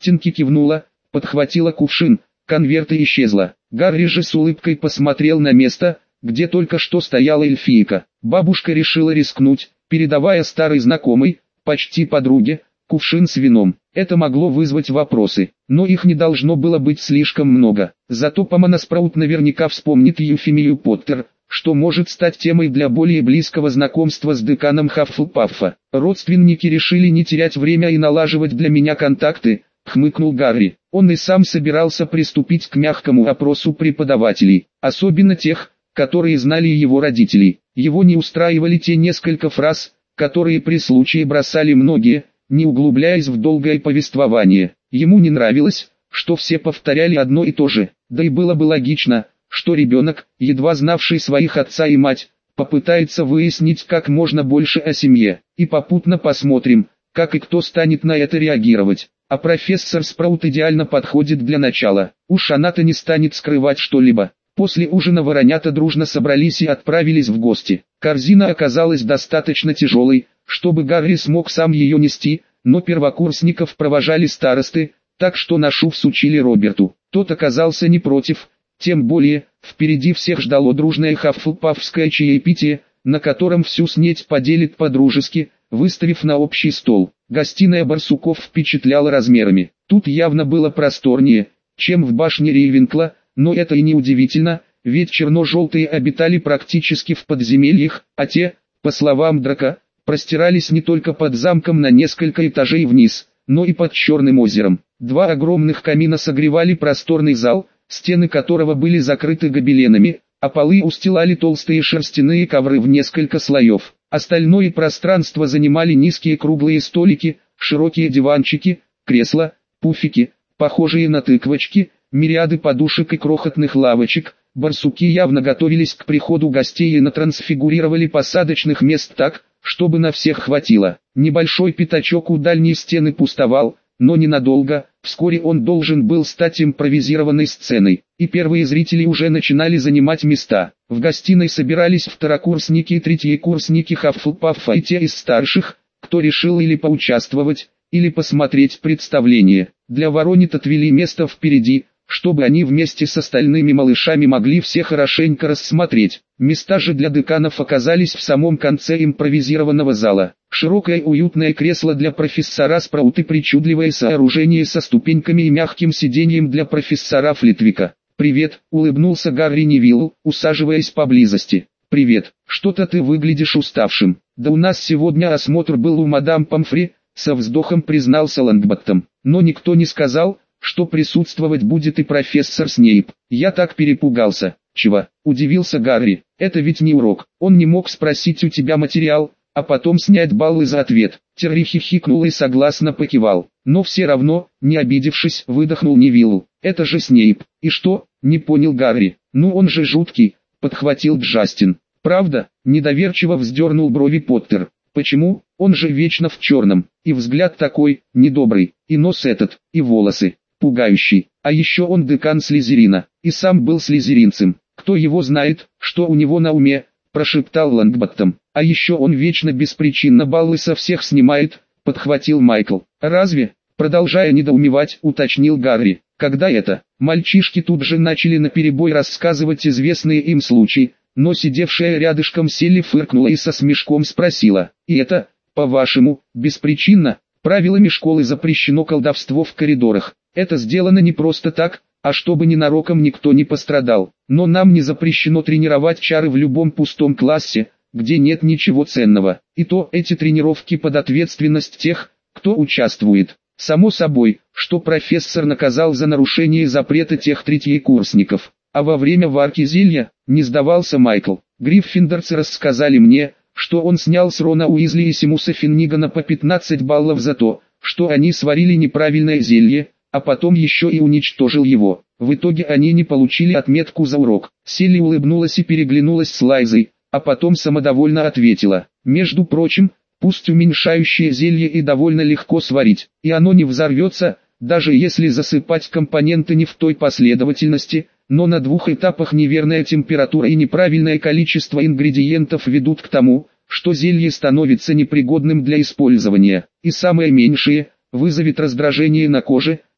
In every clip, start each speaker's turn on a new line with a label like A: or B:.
A: Тинки кивнула, подхватила кувшин, конверт и исчезла. Гарри же с улыбкой посмотрел на место, где только что стояла эльфийка. Бабушка решила рискнуть, передавая старой знакомой, почти подруге, кувшин с вином. Это могло вызвать вопросы, но их не должно было быть слишком много. Зато Помона Спраут наверняка вспомнит Евфемию Поттер, что может стать темой для более близкого знакомства с деканом Хаффлпаффа. Родственники решили не терять время и налаживать для меня контакты, хмыкнул Гарри. Он и сам собирался приступить к мягкому опросу преподавателей, особенно тех, которые знали его родителей. Его не устраивали те несколько фраз, которые при случае бросали многие, не углубляясь в долгое повествование. Ему не нравилось, что все повторяли одно и то же, да и было бы логично, что ребенок, едва знавший своих отца и мать, попытается выяснить как можно больше о семье, и попутно посмотрим, как и кто станет на это реагировать. А профессор Спраут идеально подходит для начала, уж она-то не станет скрывать что-либо. После ужина воронята дружно собрались и отправились в гости. Корзина оказалась достаточно тяжелой, чтобы Гарри смог сам ее нести, но первокурсников провожали старосты, так что ношу всучили Роберту. Тот оказался не против, тем более, впереди всех ждало дружное хаффлпаффское чаепитие, на котором всю снеть поделит по-дружески, выставив на общий стол. Гостиная Барсуков впечатляла размерами. Тут явно было просторнее, чем в башне Рейвенкла, но это и не удивительно, ведь черно-желтые обитали практически в подземельях, а те, по словам Драка, простирались не только под замком на несколько этажей вниз, но и под Черным озером. Два огромных камина согревали просторный зал, стены которого были закрыты гобеленами, а полы устилали толстые шерстяные ковры в несколько слоев. Остальное пространство занимали низкие круглые столики, широкие диванчики, кресла, пуфики, похожие на тыквочки, мириады подушек и крохотных лавочек. Барсуки явно готовились к приходу гостей и натрансфигурировали посадочных мест так, чтобы на всех хватило. Небольшой пятачок у дальней стены пустовал, но ненадолго. Вскоре он должен был стать импровизированной сценой, и первые зрители уже начинали занимать места. В гостиной собирались второкурсники и третьекурсники Хаффлпаффа и те из старших, кто решил или поучаствовать, или посмотреть представление. Для воронит отвели место впереди, чтобы они вместе с остальными малышами могли все хорошенько рассмотреть. Места же для деканов оказались в самом конце импровизированного зала. Широкое уютное кресло для профессора Спраут и причудливое сооружение со ступеньками и мягким сиденьем для профессора Флитвика. «Привет», — улыбнулся Гарри Невиллу, усаживаясь поблизости. «Привет, что-то ты выглядишь уставшим». «Да у нас сегодня осмотр был у мадам Помфри», — со вздохом признался Лонгботтом. «Но никто не сказал, что присутствовать будет и профессор Снейп. Я так перепугался». «Чего?» – удивился Гарри. «Это ведь не урок. Он не мог спросить у тебя материал, а потом снять баллы за ответ». Терри хихикнул и согласно покивал. Но все равно, не обидевшись, выдохнул Невиллу. «Это же Снейп». «И что?» – не понял Гарри. «Ну он же жуткий», – подхватил Джастин. «Правда?» – недоверчиво вздернул брови Поттер. «Почему? Он же вечно в черном, и взгляд такой, недобрый, и нос этот, и волосы, пугающий. А еще он декан Слизерина, и сам был слизеринцем. Кто его знает, что у него на уме?» – прошептал Лонгботтом. «А еще он вечно беспричинно баллы со всех снимает», – подхватил Майкл. «Разве?» – продолжая недоумевать, уточнил Гарри. «Когда это?» Мальчишки тут же начали наперебой рассказывать известные им случаи, но сидевшая рядышком Селли фыркнула и со смешком спросила: «И это, по-вашему, беспричинно? Правилами школы запрещено колдовство в коридорах. Это сделано не просто так, а чтобы ненароком никто не пострадал. Но нам не запрещено тренировать чары в любом пустом классе, где нет ничего ценного. И то эти тренировки под ответственность тех, кто участвует. Само собой, что профессор наказал за нарушение запрета тех третьекурсников. А во время варки зелья, не сдавался Майкл, гриффиндорцы рассказали мне, что он снял с Рона Уизли и Симуса Финнигана по 15 баллов за то, что они сварили неправильное зелье, а потом еще и уничтожил его. В итоге они не получили отметку за урок». Селли улыбнулась и переглянулась с Лайзой, а потом самодовольно ответила: «Между прочим, пусть уменьшающее зелье и довольно легко сварить, и оно не взорвется, даже если засыпать компоненты не в той последовательности, но на двух этапах неверная температура и неправильное количество ингредиентов ведут к тому, что зелье становится непригодным для использования, и самое меньшее, вызовет раздражение на коже,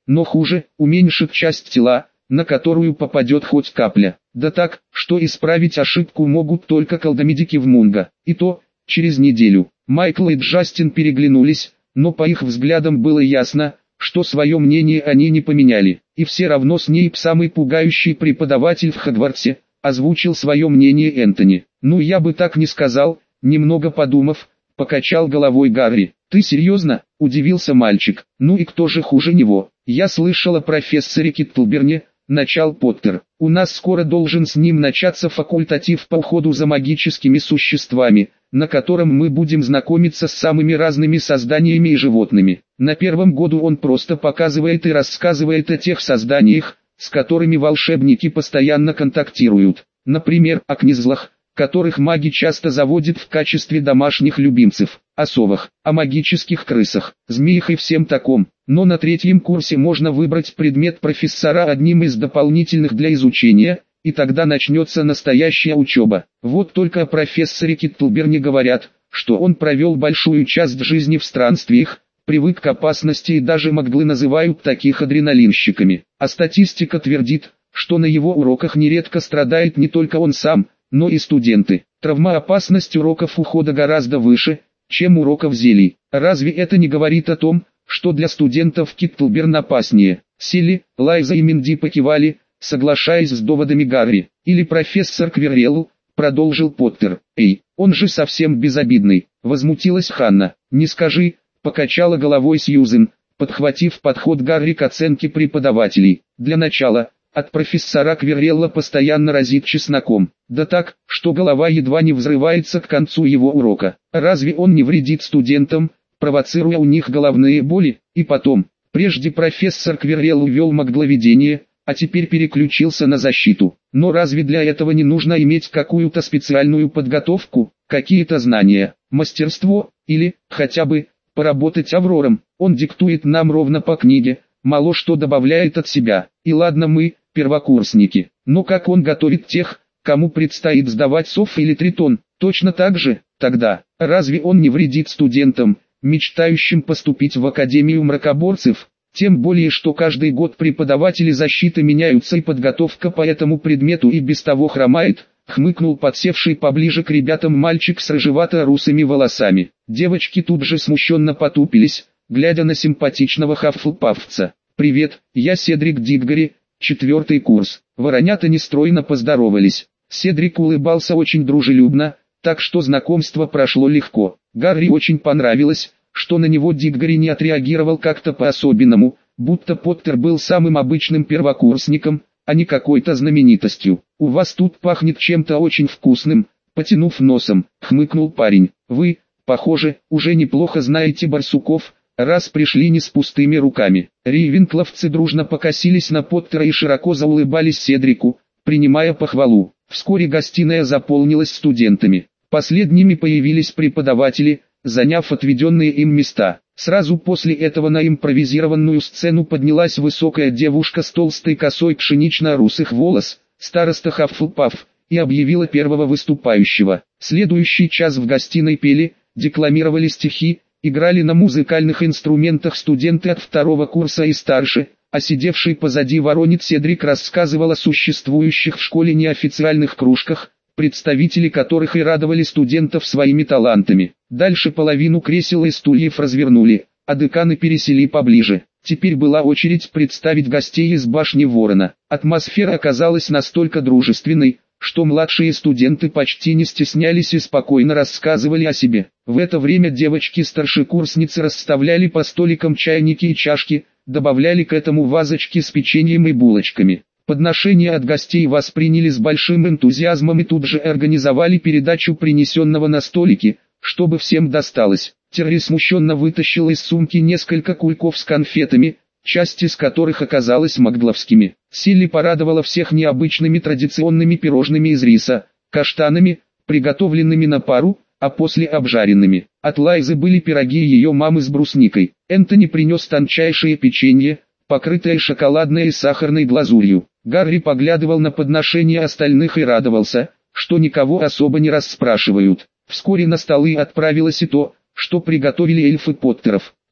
A: но хуже, уменьшит часть тела, на которую попадет хоть капля. Да так, что исправить ошибку могут только колдомедики в Мунго, и то, через неделю. Майкл и Джастин переглянулись, но по их взглядам было ясно, что свое мнение они не поменяли. И все равно Снейп, самый пугающий преподаватель в Хогвартсе, озвучил свое мнение Энтони. «Ну я бы так не сказал», немного подумав, покачал головой Гарри. «Ты серьезно?» – удивился мальчик. «Ну и кто же хуже него? Я слышал о профессоре Киттлберне», – начал Поттер. «У нас скоро должен с ним начаться факультатив по уходу за магическими существами, на котором мы будем знакомиться с самыми разными созданиями и животными. На первом году он просто показывает и рассказывает о тех созданиях, с которыми волшебники постоянно контактируют. Например, о книзлах, которых маги часто заводят в качестве домашних любимцев, о совах, о магических крысах, змеях и всем таком. Но на третьем курсе можно выбрать предмет профессора одним из дополнительных для изучения, и тогда начнется настоящая учеба. Вот только о профессоре Киттлберне говорят, что он провел большую часть жизни в странствиях, привык к опасности и даже маглы называют таких адреналинщиками. А статистика твердит, что на его уроках нередко страдает не только он сам, но и студенты. Травмоопасность уроков ухода гораздо выше, чем уроков зелий. Разве это не говорит о том, что для студентов Киттлберн опаснее? Силли, Лайза и Минди покивали, соглашаясь с доводами Гарри. Или профессор Квиррелл, продолжил Поттер. «Эй, он же совсем безобидный», возмутилась Ханна. «Не скажи», покачала головой Сьюзен, подхватив подход Гарри к оценке преподавателей. «Для начала, от профессора Квиррелла постоянно разит чесноком. Да так, что голова едва не взрывается к концу его урока. Разве он не вредит студентам, провоцируя у них головные боли? И потом, прежде профессор Квиррелл ввел магловедение, а теперь переключился на защиту. Но разве для этого не нужно иметь какую-то специальную подготовку, какие-то знания, мастерство, или, хотя бы, поработать Аврором? Он диктует нам ровно по книге, мало что добавляет от себя. И ладно мы, первокурсники, но как он готовит тех, кому предстоит сдавать СОФ или Тритон? Точно так же, тогда, разве он не вредит студентам, мечтающим поступить в Академию мракоборцев? Тем более, что каждый год преподаватели защиты меняются и подготовка по этому предмету и без того хромает, хмыкнул подсевший поближе к ребятам мальчик с рыжевато-русыми волосами. Девочки тут же смущенно потупились, глядя на симпатичного хаффлпафца. «Привет, я Седрик Диггори, 4-й курс». Воронята нестройно поздоровались. Седрик улыбался очень дружелюбно, так что знакомство прошло легко. Гарри очень понравилось, что на него Диггори не отреагировал как-то по-особенному, будто Поттер был самым обычным первокурсником, а не какой-то знаменитостью. «У вас тут пахнет чем-то очень вкусным», потянув носом, хмыкнул парень. «Вы, похоже, уже неплохо знаете барсуков, раз пришли не с пустыми руками». Рейвенкловцы дружно покосились на Поттера и широко заулыбались Седрику, принимая похвалу. Вскоре гостиная заполнилась студентами. Последними появились преподаватели, заняв отведенные им места. Сразу после этого на импровизированную сцену поднялась высокая девушка с толстой косой пшенично-русых волос, староста Хаффлпаф, и объявила первого выступающего. Следующий час в гостиной пели, декламировали стихи, играли на музыкальных инструментах студенты от 2-го курса и старше, а сидевший позади воронит Седрик рассказывал о существующих в школе неофициальных кружках, представители которых и радовали студентов своими талантами. Дальше половину кресел и стульев развернули, а деканы пересели поближе. Теперь была очередь представить гостей из башни Ворона. Атмосфера оказалась настолько дружественной, что младшие студенты почти не стеснялись и спокойно рассказывали о себе. В это время девочки-старшекурсницы расставляли по столикам чайники и чашки, добавляли к этому вазочки с печеньем и булочками. Подношения от гостей восприняли с большим энтузиазмом и тут же организовали передачу принесенного на столики, чтобы всем досталось. Терри смущенно вытащил из сумки несколько кульков с конфетами, часть из которых оказалась магловскими. Силли порадовала всех необычными традиционными пирожными из риса, каштанами, приготовленными на пару, а после обжаренными. От Лайзы были пироги ее мамы с брусникой. Энтони принес тончайшее печенье, покрытое шоколадной и сахарной глазурью. Гарри поглядывал на подношения остальных и радовался, что никого особо не расспрашивают. Вскоре на столы отправилось и то, что приготовили эльфы Поттеров.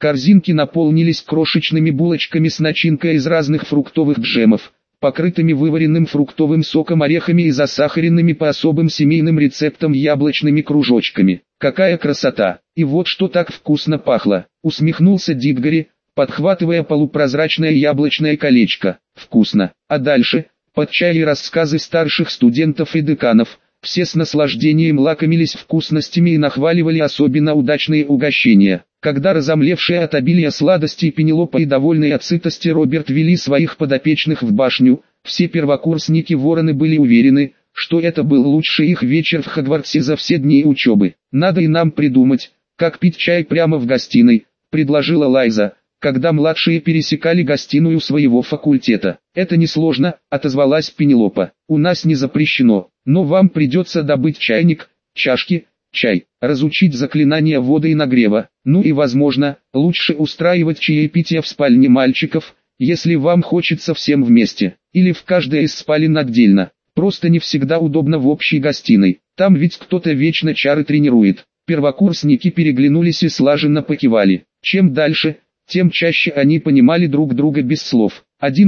A: Корзинки наполнились крошечными булочками с начинкой из разных фруктовых джемов, покрытыми вываренным фруктовым соком, орехами и засахаренными по особым семейным рецептам яблочными кружочками. Какая красота! И вот что так вкусно пахло, усмехнулся Дидгари, подхватывая полупрозрачное яблочное колечко. Вкусно. А дальше, под чай и рассказы старших студентов и деканов, все с наслаждением лакомились вкусностями и нахваливали особенно удачные угощения. Когда разомлевшие от обилия сладостей Пенелопа и довольные от сытости Роберт вели своих подопечных в башню, все первокурсники-вороны были уверены, что это был лучший их вечер в Хогвартсе за все дни учебы. «Надо и нам придумать, как пить чай прямо в гостиной», — предложила Лайза, когда младшие пересекали гостиную своего факультета. «Это несложно», — отозвалась Пенелопа. «У нас не запрещено, но вам придется добыть чайник, чашки, чай, разучить заклинания воды и нагрева. Ну и возможно, лучше устраивать чаепитие в спальне мальчиков, если вам хочется всем вместе, или в каждой из спален отдельно. Просто не всегда удобно в общей гостиной, там ведь кто-то вечно чары тренирует». Первокурсники переглянулись и слаженно покивали. Чем дальше, тем чаще они понимали друг друга без слов.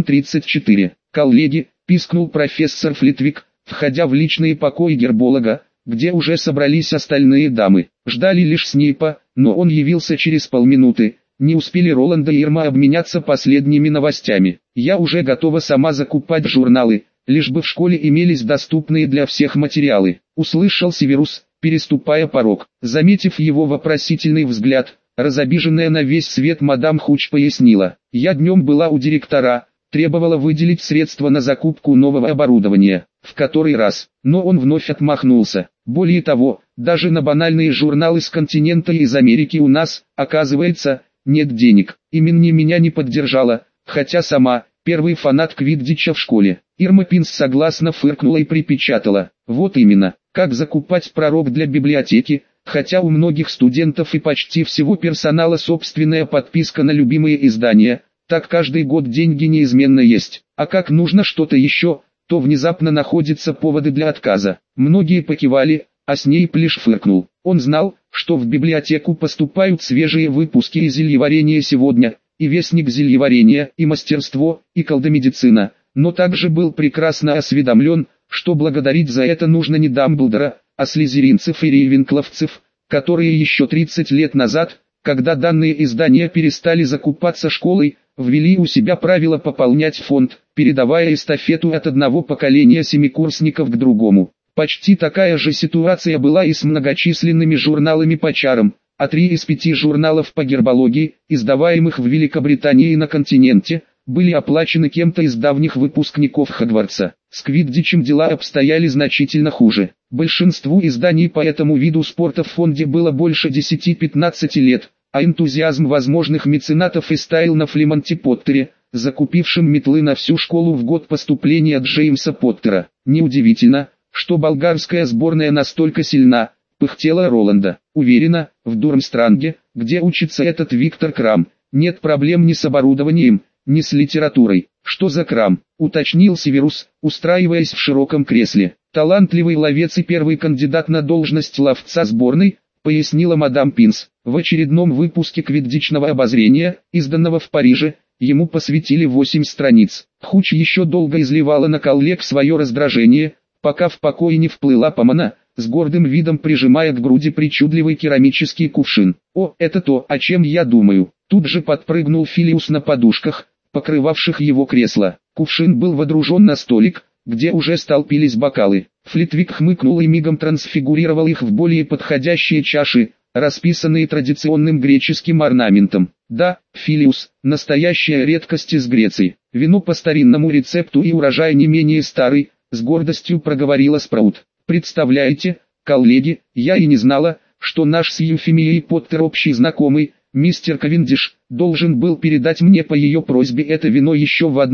A: 1.34. «Коллеги», — пискнул профессор Флитвик, входя в личные покои герболога, где уже собрались остальные дамы. Ждали лишь Снейпа, но он явился через полминуты. Не успели Роланда и Ирма обменяться последними новостями. «Я уже готова сама закупать журналы, лишь бы в школе имелись доступные для всех материалы», — услышал Северус, переступая порог. Заметив его вопросительный взгляд, разобиженная на весь свет мадам Хуч пояснила: «Я днем была у директора, требовала выделить средства на закупку нового оборудования, в который раз, но он вновь отмахнулся. Более того, даже на банальные журналы с континента и из Америки у нас, оказывается, нет денег. Именно меня не поддержала, хотя сама, первый фанат квиддича в школе». Ирма Пинс согласно фыркнула и припечатала: «Вот именно, как закупать пророк для библиотеки, хотя у многих студентов и почти всего персонала собственная подписка на любимые издания, так каждый год деньги неизменно есть, а как нужно что-то еще, то внезапно находятся поводы для отказа». Многие покивали, а Снейп лишь фыркнул. Он знал, что в библиотеку поступают свежие выпуски из зельеварения сегодня, и вестник зельеварения, и мастерство, и колдомедицина, но также был прекрасно осведомлен, что благодарить за это нужно не Дамблдора, а слизеринцев и рейвенкловцев, которые еще 30 лет назад, когда данные издания перестали закупаться школой, ввели у себя правило пополнять фонд, передавая эстафету от одного поколения семикурсников к другому. Почти такая же ситуация была и с многочисленными журналами по чарам, а 3 из 5 журналов по гербологии, издаваемых в Великобритании и на континенте, были оплачены кем-то из давних выпускников Хогвартса. С квиддичем дела обстояли значительно хуже. Большинству изданий по этому виду спорта в фонде было больше 10-15 лет, а энтузиазм возможных меценатов истаял на Флемонте Поттере, закупившем метлы на всю школу в год поступления Джеймса Поттера. «Неудивительно, что болгарская сборная настолько сильна», — пыхтела Роланда. «Уверена, в Дурмстранге, где учится этот Виктор Крам, нет проблем ни с оборудованием, ни с литературой». «Что за Крам?» — уточнил Северус, устраиваясь в широком кресле. «Талантливый ловец и первый кандидат на должность ловца сборной», — пояснила мадам Пинс. В очередном выпуске квиддичного обозрения, изданного в Париже, ему посвятили 8 страниц. Хуч еще долго изливала на коллег свое раздражение, пока в покое не вплыла Помона, с гордым видом прижимая к груди причудливый керамический кувшин. «О, это то, о чем я думаю!» Тут же подпрыгнул Филиус на подушках, покрывавших его кресло. Кувшин был водружен на столик, где уже столпились бокалы. Флитвик хмыкнул и мигом трансфигурировал их в более подходящие чаши, расписанные традиционным греческим орнаментом. «Да, Филиус, настоящая редкость из Греции. Вино по старинному рецепту и урожай не менее старый», — с гордостью проговорила Спраут. «Представляете, коллеги, я и не знала, что наш с Юфимией Поттер общий знакомый, мистер Кавендиш, должен был передать мне по ее просьбе это вино еще в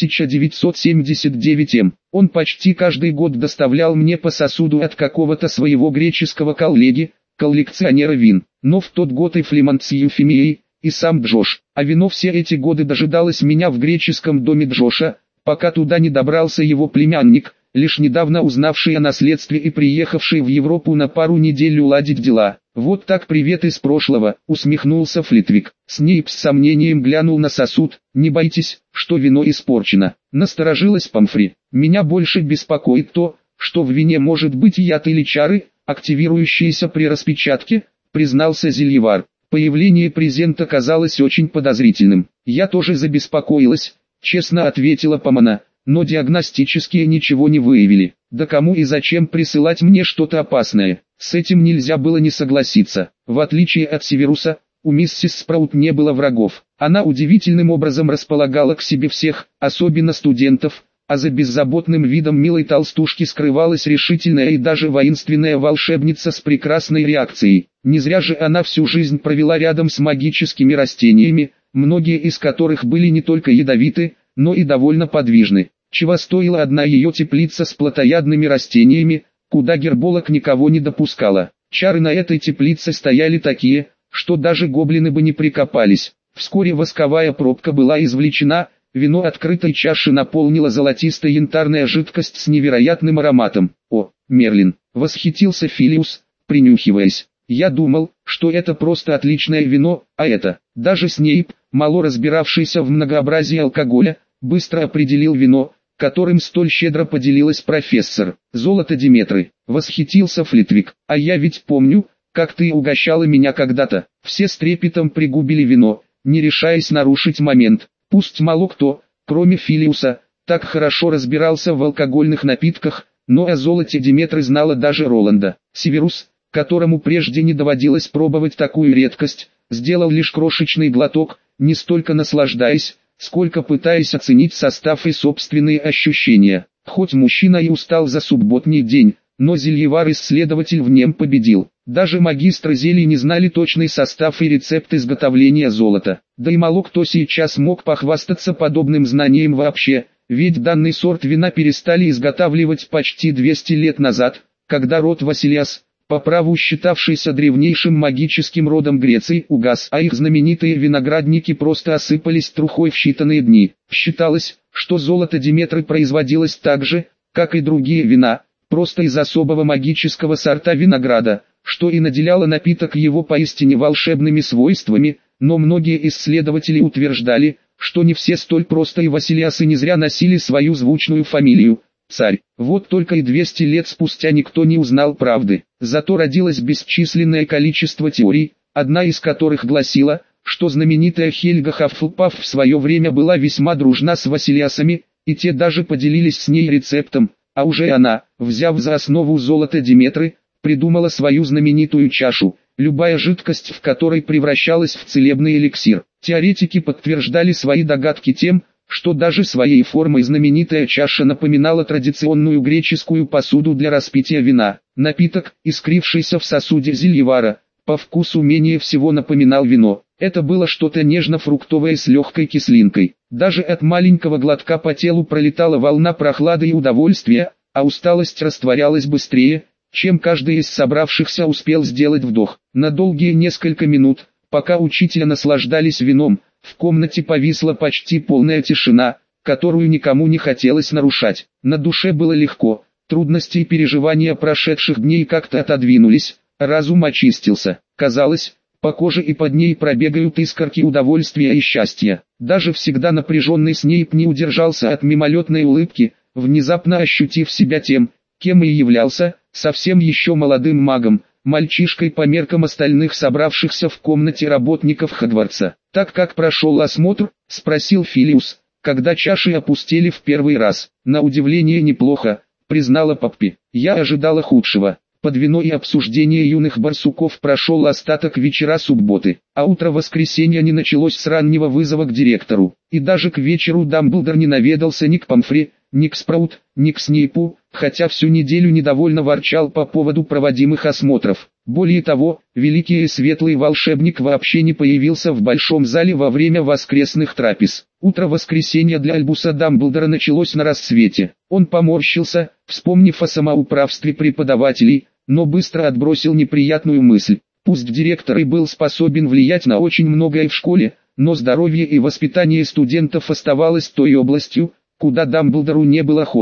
A: 1979 м. Он почти каждый год доставлял мне по сосуду от какого-то своего греческого коллеги, коллекционера вин. Но в тот год и Флемонт с Юфимией, и сам Джош, а вино все эти годы дожидалось меня в греческом доме Джоша, пока туда не добрался его племянник, лишь недавно узнавший о наследстве и приехавший в Европу на пару недель уладить дела. «Вот так привет из прошлого», — усмехнулся Флитвик. Снейп с сомнением глянул на сосуд. «Не бойтесь, что вино испорчено», — насторожилась Помфри. «Меня больше беспокоит то, что в вине может быть яд или чары, активирующиеся при распечатке», — признался Зельевар. Появление презента казалось очень подозрительным. «Я тоже забеспокоилась», — честно ответила Помана, «но диагностические ничего не выявили. Да кому и зачем присылать мне что-то опасное?» С этим нельзя было не согласиться. В отличие от Северуса, у миссис Спраут не было врагов. Она удивительным образом располагала к себе всех, особенно студентов, а за беззаботным видом милой толстушки скрывалась решительная и даже воинственная волшебница с прекрасной реакцией. Не зря же она всю жизнь провела рядом с магическими растениями, многие из которых были не только ядовиты, но и довольно подвижны. Чего стоила одна ее теплица с плотоядными растениями, куда герболог никого не допускала. Чары на этой теплице стояли такие, что даже гоблины бы не прикопались. Вскоре восковая пробка была извлечена, вино открытой чаши наполнила золотистая янтарная жидкость с невероятным ароматом. «О, Мерлин!» — восхитился Филиус, принюхиваясь. «Я думал, что это просто отличное вино, а это...» Даже Снейп, мало разбиравшийся в многообразии алкоголя, быстро определил вино, которым столь щедро поделилась профессор. «Золото Диметры», — восхитился Флитвик. «А я ведь помню, как ты угощала меня когда-то». Все с трепетом пригубили вино, не решаясь нарушить момент. Пусть мало кто, кроме Филиуса, так хорошо разбирался в алкогольных напитках, но о золоте Диметры знала даже Роланда. Северус, которому прежде не доводилось пробовать такую редкость, сделал лишь крошечный глоток, не столько наслаждаясь, сколько пытаясь оценить состав и собственные ощущения. Хоть мужчина и устал за субботний день, но Зельевар-исследователь в нем победил. Даже магистры зелий не знали точный состав и рецепт изготовления золота. Да и мало кто сейчас мог похвастаться подобным знанием вообще, ведь данный сорт вина перестали изготавливать почти 200 лет назад, когда род Василиас, по праву считавшийся древнейшим магическим родом Греции, угас, а их знаменитые виноградники просто осыпались трухой в считанные дни. Считалось, что золото Диметры производилось так же, как и другие вина, просто из особого магического сорта винограда, что и наделяло напиток его поистине волшебными свойствами, но многие исследователи утверждали, что не все столь просто, и Василиасы не зря носили свою звучную фамилию – царь. Вот только и 200 лет спустя никто не узнал правды. Зато родилось бесчисленное количество теорий, одна из которых гласила, что знаменитая Хельга Хаффлпаф в свое время была весьма дружна с Василиасами, и те даже поделились с ней рецептом, а уже она, взяв за основу золото Диметры, придумала свою знаменитую чашу, любая жидкость в которой превращалась в целебный эликсир. Теоретики подтверждали свои догадки тем, что даже своей формой знаменитая чаша напоминала традиционную греческую посуду для распития вина. Напиток, искрившийся в сосуде Зельевара, по вкусу менее всего напоминал вино. Это было что-то нежно-фруктовое с легкой кислинкой. Даже от маленького глотка по телу пролетала волна прохлады и удовольствия, а усталость растворялась быстрее, чем каждый из собравшихся успел сделать вдох. На долгие несколько минут, пока учителя наслаждались вином, в комнате повисла почти полная тишина, которую никому не хотелось нарушать. На душе было легко, трудности и переживания прошедших дней как-то отодвинулись, разум очистился. Казалось, по коже и под ней пробегают искорки удовольствия и счастья. Даже всегда напряженный Снейп не удержался от мимолетной улыбки, внезапно ощутив себя тем, кем и являлся, совсем еще молодым магом, мальчишкой по меркам остальных собравшихся в комнате работников Хогвартса. «Так как прошел осмотр?» – спросил Филиус, когда чаши опустели в первый раз. «На удивление неплохо», – признала Поппи. «Я ожидала худшего». Под вино и обсуждение юных барсуков прошел остаток вечера субботы, а утро воскресенья не началось с раннего вызова к директору. И даже к вечеру Дамблдор не наведался ни к Помфри, ни к Спраут, ни к Снейпу, хотя всю неделю недовольно ворчал по поводу проводимых осмотров. Более того, великий и светлый волшебник вообще не появился в большом зале во время воскресных трапез. Утро воскресенья для Альбуса Дамблдора началось на рассвете. Он поморщился, вспомнив о самоуправстве преподавателей, но быстро отбросил неприятную мысль. Пусть директор и был способен влиять на очень многое в школе, но здоровье и воспитание студентов оставалось той областью, куда Дамблдору не было хода.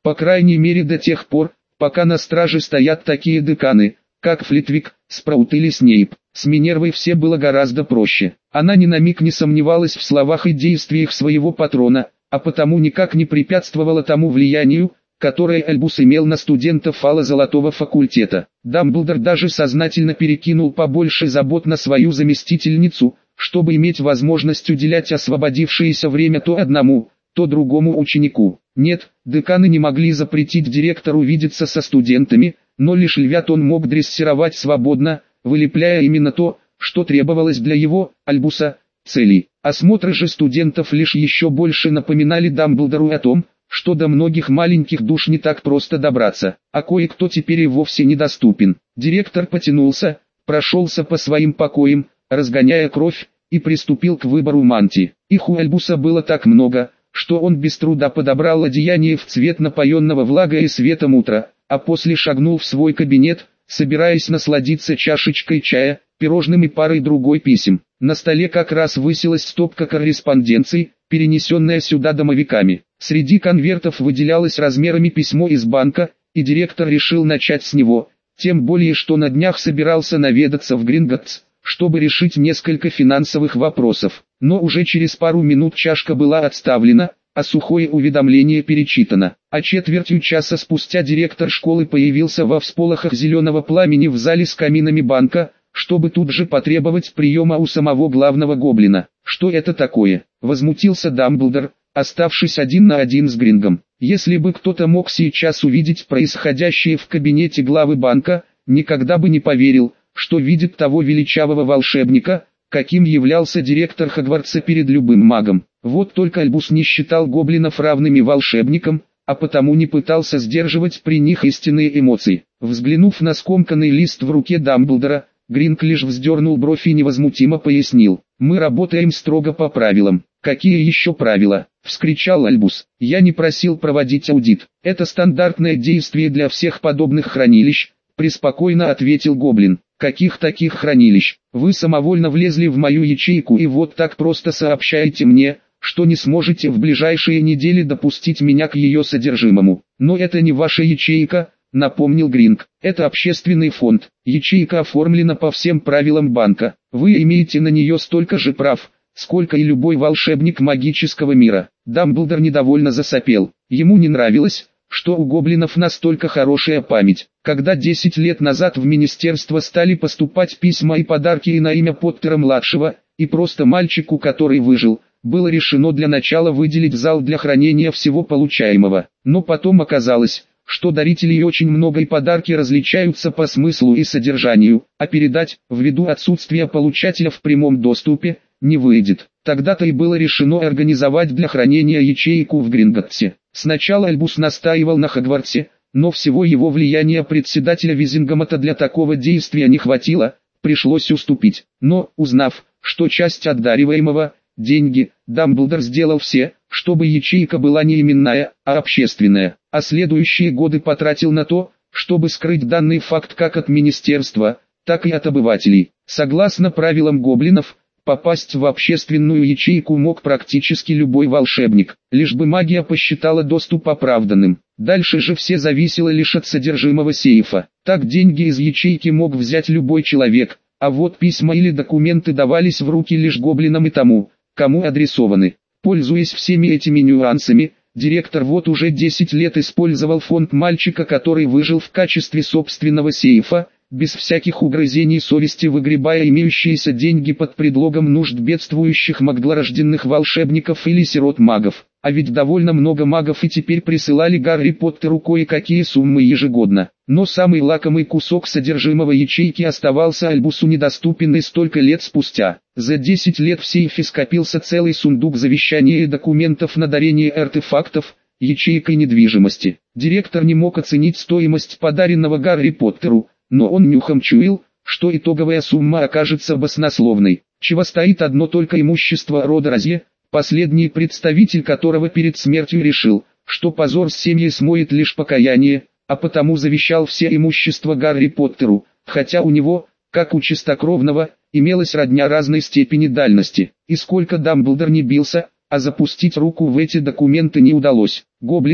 A: По крайней мере до тех пор, пока на страже стоят такие деканы, как Флитвик, Спраут или Снейп. С Минервой все было гораздо проще. Она ни на миг не сомневалась в словах и действиях своего патрона, а потому никак не препятствовала тому влиянию, которое Альбус имел на студентов Фала Золотого факультета. Дамблдор даже сознательно перекинул побольше забот на свою заместительницу, чтобы иметь возможность уделять освободившееся время то одному, то другому ученику. Нет, деканы не могли запретить директору видеться со студентами, но лишь львят он мог дрессировать свободно, вылепляя именно то, что требовалось для его, Альбуса, целей. Осмотры же студентов лишь еще больше напоминали Дамблдору о том, что до многих маленьких душ не так просто добраться, а кое-кто теперь и вовсе недоступен. Директор потянулся, прошелся по своим покоям, разгоняя кровь, и приступил к выбору мантии. Их у Альбуса было так много, что он без труда подобрал одеяние в цвет напоенного влагой и светом утра, а после шагнул в свой кабинет, собираясь насладиться чашечкой чая, пирожным и парой другой писем. На столе как раз высилась стопка корреспонденций, перенесенная сюда домовиками. Среди конвертов выделялось размерами письмо из банка, и директор решил начать с него, тем более что на днях собирался наведаться в Гринготтс, чтобы решить несколько финансовых вопросов. Но уже через пару минут чашка была отставлена, а сухое уведомление перечитано. А четвертью часа спустя директор школы появился во всполохах зеленого пламени в зале с каминами банка, чтобы тут же потребовать приема у самого главного гоблина. «Что это такое?» — возмутился Дамблдор, оставшись один на один с Грингом. Если бы кто-то мог сейчас увидеть происходящее в кабинете главы банка, никогда бы не поверил, что видит того величавого волшебника, каким являлся директор Хогвартса перед любым магом. Вот только Альбус не считал гоблинов равными волшебникам, а потому не пытался сдерживать при них истинные эмоции. Взглянув на скомканный лист в руке Дамблдора, Гринг лишь вздернул бровь и невозмутимо пояснил: «Мы работаем строго по правилам». «Какие еще правила?» — вскричал Альбус. «Я не просил проводить аудит. Это стандартное действие для всех подобных хранилищ», — преспокойно ответил Гоблин. «Каких таких хранилищ? Вы самовольно влезли в мою ячейку и вот так просто сообщаете мне, что не сможете в ближайшие недели допустить меня к ее содержимому. Но это не ваша ячейка», — напомнил Гринг. «Это общественный фонд. Ячейка оформлена по всем правилам банка. Вы имеете на нее столько же прав, сколько и любой волшебник магического мира». Дамблдор недовольно засопел. Ему не нравилось, что у гоблинов настолько хорошая память. Когда 10 лет назад в министерство стали поступать письма и подарки и на имя Поттера-младшего, и просто мальчику, который выжил, было решено для начала выделить зал для хранения всего получаемого. Но потом оказалось, что дарителей очень много и подарки различаются по смыслу и содержанию, а передать, ввиду отсутствия получателя в прямом доступе, не выйдет. Тогда-то и было решено организовать для хранения ячейку в Гринготтсе. Сначала Альбус настаивал на Хогвартсе, но всего его влияния председателя Визингомота для такого действия не хватило, пришлось уступить. Но, узнав, что часть отдариваемого – деньги, Дамблдор сделал все, чтобы ячейка была не именная, а общественная, а следующие годы потратил на то, чтобы скрыть данный факт как от министерства, так и от обывателей. Согласно правилам гоблинов, попасть в общественную ячейку мог практически любой волшебник, лишь бы магия посчитала доступ оправданным. Дальше же все зависело лишь от содержимого сейфа. Так деньги из ячейки мог взять любой человек, а вот письма или документы давались в руки лишь гоблинам и тому, кому адресованы. Пользуясь всеми этими нюансами, директор вот уже 10 лет использовал фонд мальчика, который выжил в качестве собственного сейфа, без всяких угрызений совести выгребая имеющиеся деньги под предлогом нужд бедствующих маглорожденных волшебников или сирот-магов. А ведь довольно много магов и теперь присылали Гарри Поттеру кое-какие суммы ежегодно. Но самый лакомый кусок содержимого ячейки оставался Альбусу недоступен и столько лет спустя. За 10 лет в сейфе скопился целый сундук завещаний и документов на дарение артефактов, ячейкой недвижимости. Директор не мог оценить стоимость подаренного Гарри Поттеру, но он нюхом чуял, что итоговая сумма окажется баснословной. Чего стоит одно только имущество рода Розье, последний представитель которого перед смертью решил, что позор с семьи смоет лишь покаяние, а потому завещал все имущество Гарри Поттеру, хотя у него, как у чистокровного, имелась родня разной степени дальности. И сколько Дамблдор не бился, а запустить руку в эти документы не удалось. Гоблины,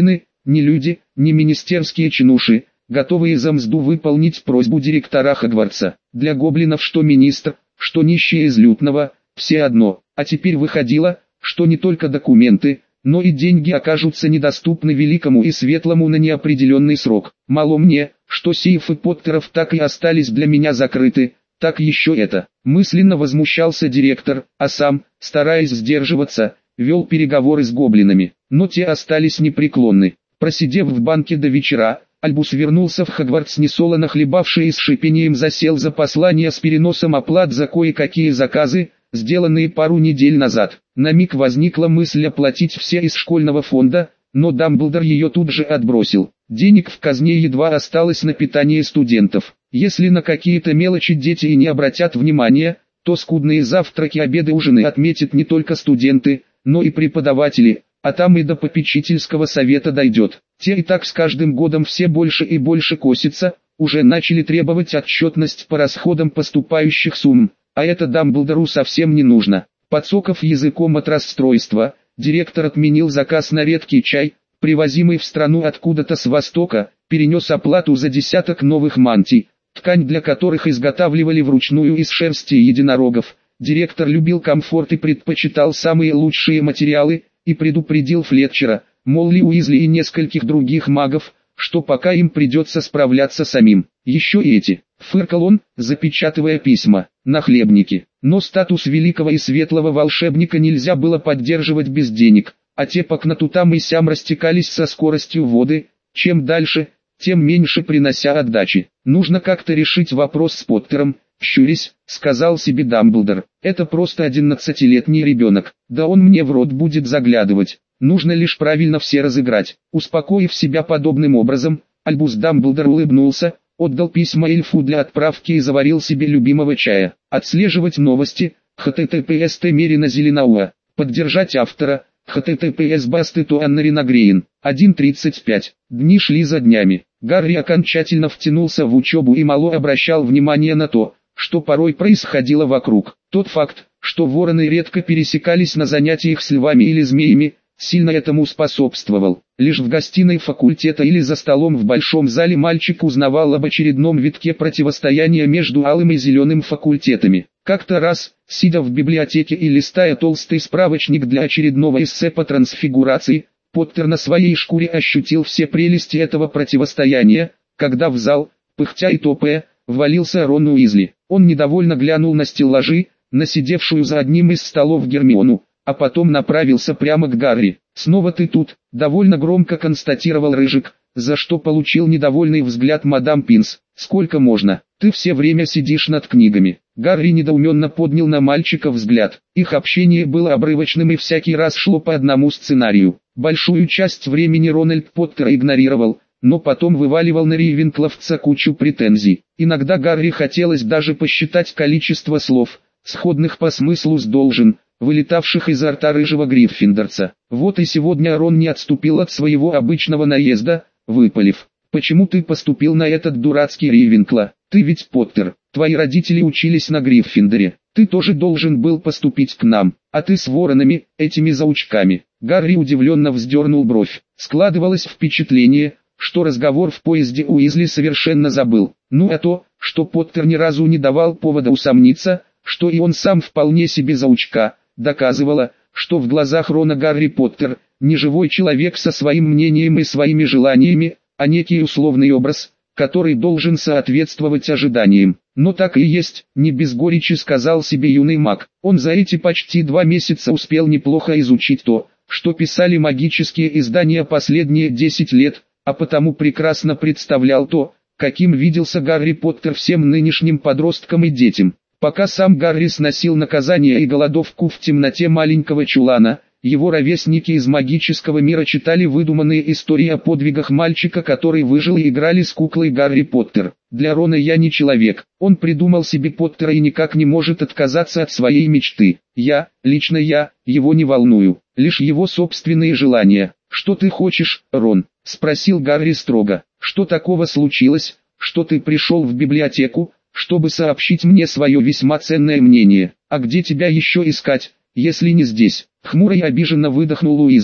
A: ни люди, ни министерские чинуши, готовые за мзду выполнить просьбу директора Хогвартса. Для гоблинов что министр, что нищие из лютного, все одно. А теперь выходило, что не только документы, но и деньги окажутся недоступны великому и светлому на неопределенный срок. Мало мне, что сейфы Поттеров так и остались для меня закрыты, так еще это. Мысленно возмущался директор, а сам, стараясь сдерживаться, вел переговоры с гоблинами. Но те остались непреклонны. Просидев в банке до вечера, Альбус вернулся в Хогвартс несолоно хлебавший и с шипением засел за послание с переносом оплат за кое-какие заказы, сделанные пару недель назад. На миг возникла мысль оплатить все из школьного фонда, но Дамблдор ее тут же отбросил. Денег в казне едва осталось на питание студентов. Если на какие-то мелочи дети и не обратят внимания, то скудные завтраки, обеды, ужины отметят не только студенты, но и преподаватели, а там и до попечительского совета дойдет. Те и так с каждым годом все больше и больше косятся, уже начали требовать отчетность по расходам поступающих сумм, а это Дамблдору совсем не нужно. Подсоков языком от расстройства, директор отменил заказ на редкий чай, привозимый в страну откуда-то с востока, перенес оплату за десяток новых мантий, ткань для которых изготавливали вручную из шерсти единорогов. Директор любил комфорт и предпочитал самые лучшие материалы, и предупредил Флетчера, Молли Уизли и нескольких других магов, что пока им придется справляться самим. Еще и эти, фыркал он, запечатывая письма, нахлебники. Но статус великого и светлого волшебника нельзя было поддерживать без денег, а те по кноту там и сям растекались со скоростью воды, чем дальше, тем меньше принося отдачи. Нужно как-то решить вопрос с Поттером, щурясь, сказал себе Дамблдор. Это просто 11-летний ребенок, да он мне в рот будет заглядывать. Нужно лишь правильно все разыграть. Успокоив себя подобным образом, Альбус Дамблдор улыбнулся, отдал письма эльфу для отправки и заварил себе любимого чая. Отслеживать новости, https Мерина Зеленауа. Поддержать автора, https Бастету Аннарина Грейн. 1.35. Дни шли за днями. Гарри окончательно втянулся в учебу и мало обращал внимание на то, что порой происходило вокруг. Тот факт, что вороны редко пересекались на занятиях с львами или змеями, сильно этому способствовал. Лишь в гостиной факультета или за столом в большом зале мальчик узнавал об очередном витке противостояния между алым и зеленым факультетами. Как-то раз, сидя в библиотеке и листая толстый справочник для очередного эссе по трансфигурации, Поттер на своей шкуре ощутил все прелести этого противостояния, когда в зал, пыхтя и топая, ввалился Рон Уизли. Он недовольно глянул на стеллажи, на сидевшую за одним из столов Гермиону, а потом направился прямо к Гарри. «Снова ты тут», — довольно громко констатировал Рыжик, за что получил недовольный взгляд мадам Пинс. «Сколько можно? Ты все время сидишь над книгами». Гарри недоуменно поднял на мальчика взгляд. Их общение было обрывочным и всякий раз шло по одному сценарию. Большую часть времени Рональд Поттер игнорировал, но потом вываливал на рейвенкловца кучу претензий. Иногда Гарри хотелось даже посчитать количество слов, сходных по смыслу с «должен», вылетавших изо рта рыжего гриффиндорца. Вот и сегодня Рон не отступил от своего обычного наезда, выпалив: «Почему ты поступил на этот дурацкий Рейвенкло? Ты ведь Поттер, твои родители учились на Гриффиндоре, ты тоже должен был поступить к нам, а ты с воронами, этими заучками». Гарри удивленно вздернул бровь. Складывалось впечатление, что разговор в поезде Уизли совершенно забыл. Ну а то, что Поттер ни разу не давал повода усомниться, что и он сам вполне себе заучка, доказывало, что в глазах Рона Гарри Поттер не живой человек со своим мнением и своими желаниями, а некий условный образ, который должен соответствовать ожиданиям. Но так и есть, не без горечи сказал себе юный маг. Он за эти почти 2 месяца успел неплохо изучить то, что писали магические издания последние 10 лет, а потому прекрасно представлял то, каким виделся Гарри Поттер всем нынешним подросткам и детям. Пока сам Гарри сносил наказание и голодовку в темноте маленького чулана, его ровесники из магического мира читали выдуманные истории о подвигах мальчика, который выжил, и играли с куклой Гарри Поттер. Для Рона я не человек, он придумал себе Поттера и никак не может отказаться от своей мечты. Лично я, его не волную, лишь его собственные желания. «Что ты хочешь, Рон?» — спросил Гарри строго. «Что такого случилось, что ты пришел в библиотеку, чтобы сообщить мне свое весьма ценное мнение? А где тебя еще искать, если не здесь?» Хмуро и обиженно выдохнул Уизли.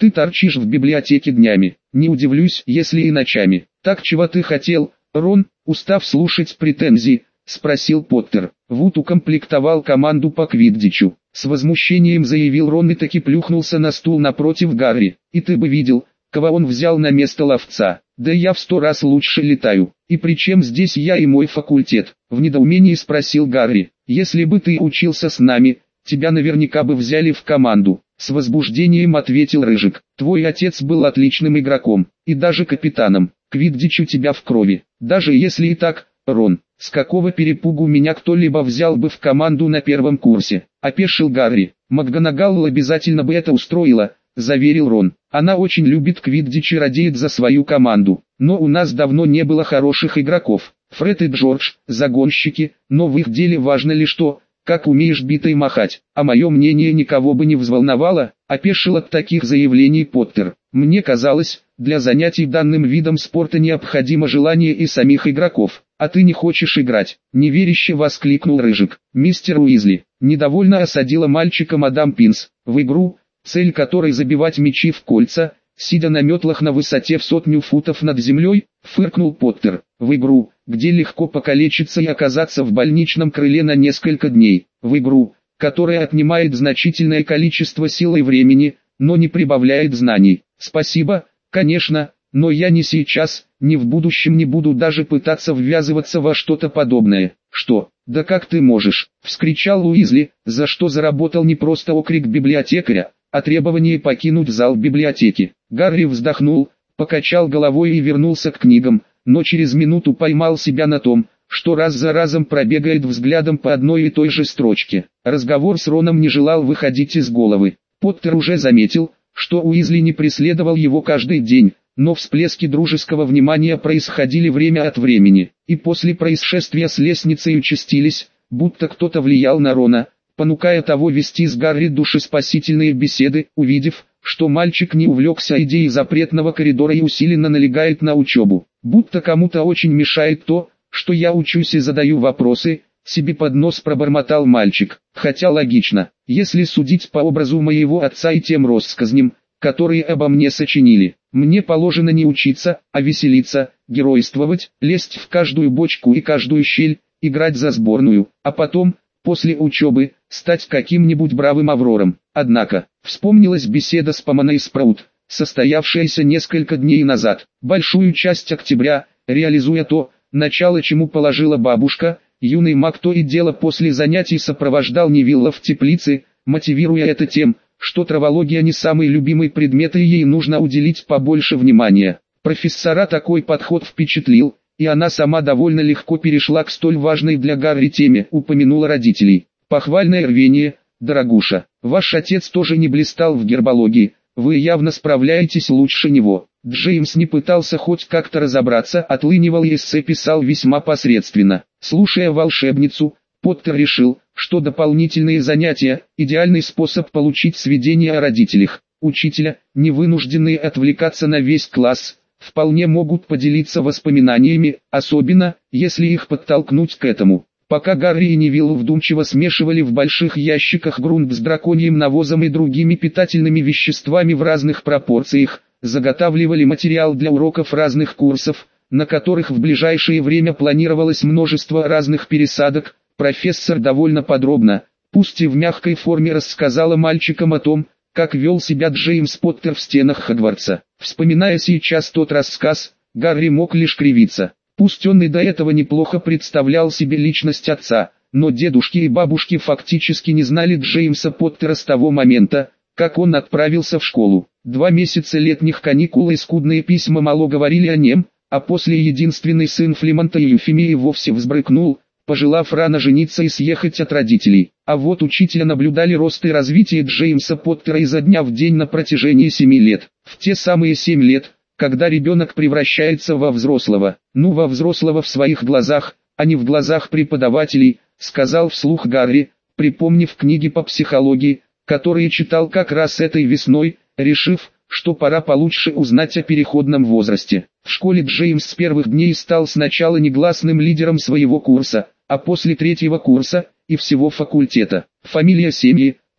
A: Ты торчишь в библиотеке днями, не удивлюсь, если и ночами. Так чего ты хотел, Рон, устав слушать претензии, спросил Поттер. Вуд укомплектовал команду по квиддичу. С возмущением заявил Рон и таки плюхнулся на стул напротив Гарри. И ты бы видел, кого он взял на место ловца. Да я в 100 раз лучше летаю. И при чем здесь я и мой факультет? В недоумении спросил Гарри. Если бы ты учился с нами, тебя наверняка бы взяли в команду. С возбуждением ответил Рыжик. Твой отец был отличным игроком, и даже капитаном. Квиддич у тебя в крови. Даже если и так, Рон, с какого перепугу меня кто-либо взял бы в команду на первом курсе? Опешил Гарри. МакГонагал обязательно бы это устроила, заверил Рон. Она очень любит квиддич и радеет за свою команду. Но у нас давно не было хороших игроков. Фред и Джордж – загонщики, но в их деле важно лишь то, как умеешь битой махать. А мое мнение никого бы не взволновало, опешил от таких заявлений Поттер. Мне казалось, для занятий данным видом спорта необходимо желание и самих игроков. А ты не хочешь играть, неверяще воскликнул Рыжик. Мистер Уизли, недовольно осадила мальчика мадам Пинс. В игру, цель которой забивать мячи в кольца, сидя на метлах на высоте в 100 футов над землей, фыркнул Поттер. В игру, где легко покалечиться и оказаться в больничном крыле на несколько дней. В игру, которая отнимает значительное количество сил и времени, но не прибавляет знаний. Спасибо, конечно, но я ни сейчас, ни в будущем не буду даже пытаться ввязываться во что-то подобное. Что? Да как ты можешь? Вскричал Уизли, за что заработал не просто окрик библиотекаря, а требование покинуть зал библиотеки. Гарри вздохнул, покачал головой и вернулся к книгам, но через минуту поймал себя на том, что раз за разом пробегает взглядом по одной и той же строчке. Разговор с Роном не желал выходить из головы. Поттер уже заметил, что Уизли не преследовал его каждый день, но всплески дружеского внимания происходили время от времени, и после происшествия с лестницей участились, будто кто-то влиял на Рона, понукая того вести с Гарри душеспасительные беседы. Увидев, что мальчик не увлекся идеей запретного коридора и усиленно налегает на учебу, будто кому-то очень мешает то, что я учусь и задаю вопросы, себе под нос пробормотал мальчик. Хотя логично, если судить по образу моего отца и тем россказням, которые обо мне сочинили. Мне положено не учиться, а веселиться, геройствовать, лезть в каждую бочку и каждую щель, играть за сборную, а потом, после учебы, стать каким-нибудь бравым Аврором. Однако, вспомнилась беседа с Помоной Спраут, состоявшаяся несколько дней назад. Большую часть октября, реализуя то, начало чему положила бабушка, юный маг то и дело после занятий сопровождал Невилла в теплице, мотивируя это тем, что травология не самый любимый предмет и ей нужно уделить побольше внимания. Профессора такой подход впечатлил, и она сама довольно легко перешла к столь важной для Гарри теме, упомянула родителей. Похвальное рвение, дорогуша. Ваш отец тоже не блистал в гербологии, вы явно справляетесь лучше него. Джеймс не пытался хоть как-то разобраться, отлынивал и эссе писал весьма посредственно. Слушая волшебницу, Поттер решил, что дополнительные занятия – идеальный способ получить сведения о родителях. Учителя, не вынужденные отвлекаться на весь класс, вполне могут поделиться воспоминаниями, особенно, если их подтолкнуть к этому. Пока Гарри и Невилл вдумчиво смешивали в больших ящиках грунт с драконьим навозом и другими питательными веществами в разных пропорциях, заготавливали материал для уроков разных курсов, на которых в ближайшее время планировалось множество разных пересадок, профессор довольно подробно, пусть и в мягкой форме рассказала мальчикам о том, как вел себя Джеймс Поттер в стенах Хогвартса. Вспоминая сейчас тот рассказ, Гарри мог лишь кривиться. Пусть он и до этого неплохо представлял себе личность отца, но дедушки и бабушки фактически не знали Джеймса Поттера с того момента, как он отправился в школу. 2 месяца летних каникул и скудные письма мало говорили о нем, а после единственный сын Флимонта и Юфимии вовсе взбрыкнул, пожелав рано жениться и съехать от родителей. А вот учителя наблюдали рост и развитие Джеймса Поттера изо дня в день на протяжении 7 лет. В те самые 7 лет, когда ребенок превращается во взрослого, во взрослого в своих глазах, а не в глазах преподавателей, сказал вслух Гарри, припомнив книги по психологии, которые читал как раз этой весной, решив, что пора получше узнать о переходном возрасте. В школе Джеймс с первых дней стал сначала негласным лидером своего курса, а после 3-го курса и всего факультета. Фамилия семьи,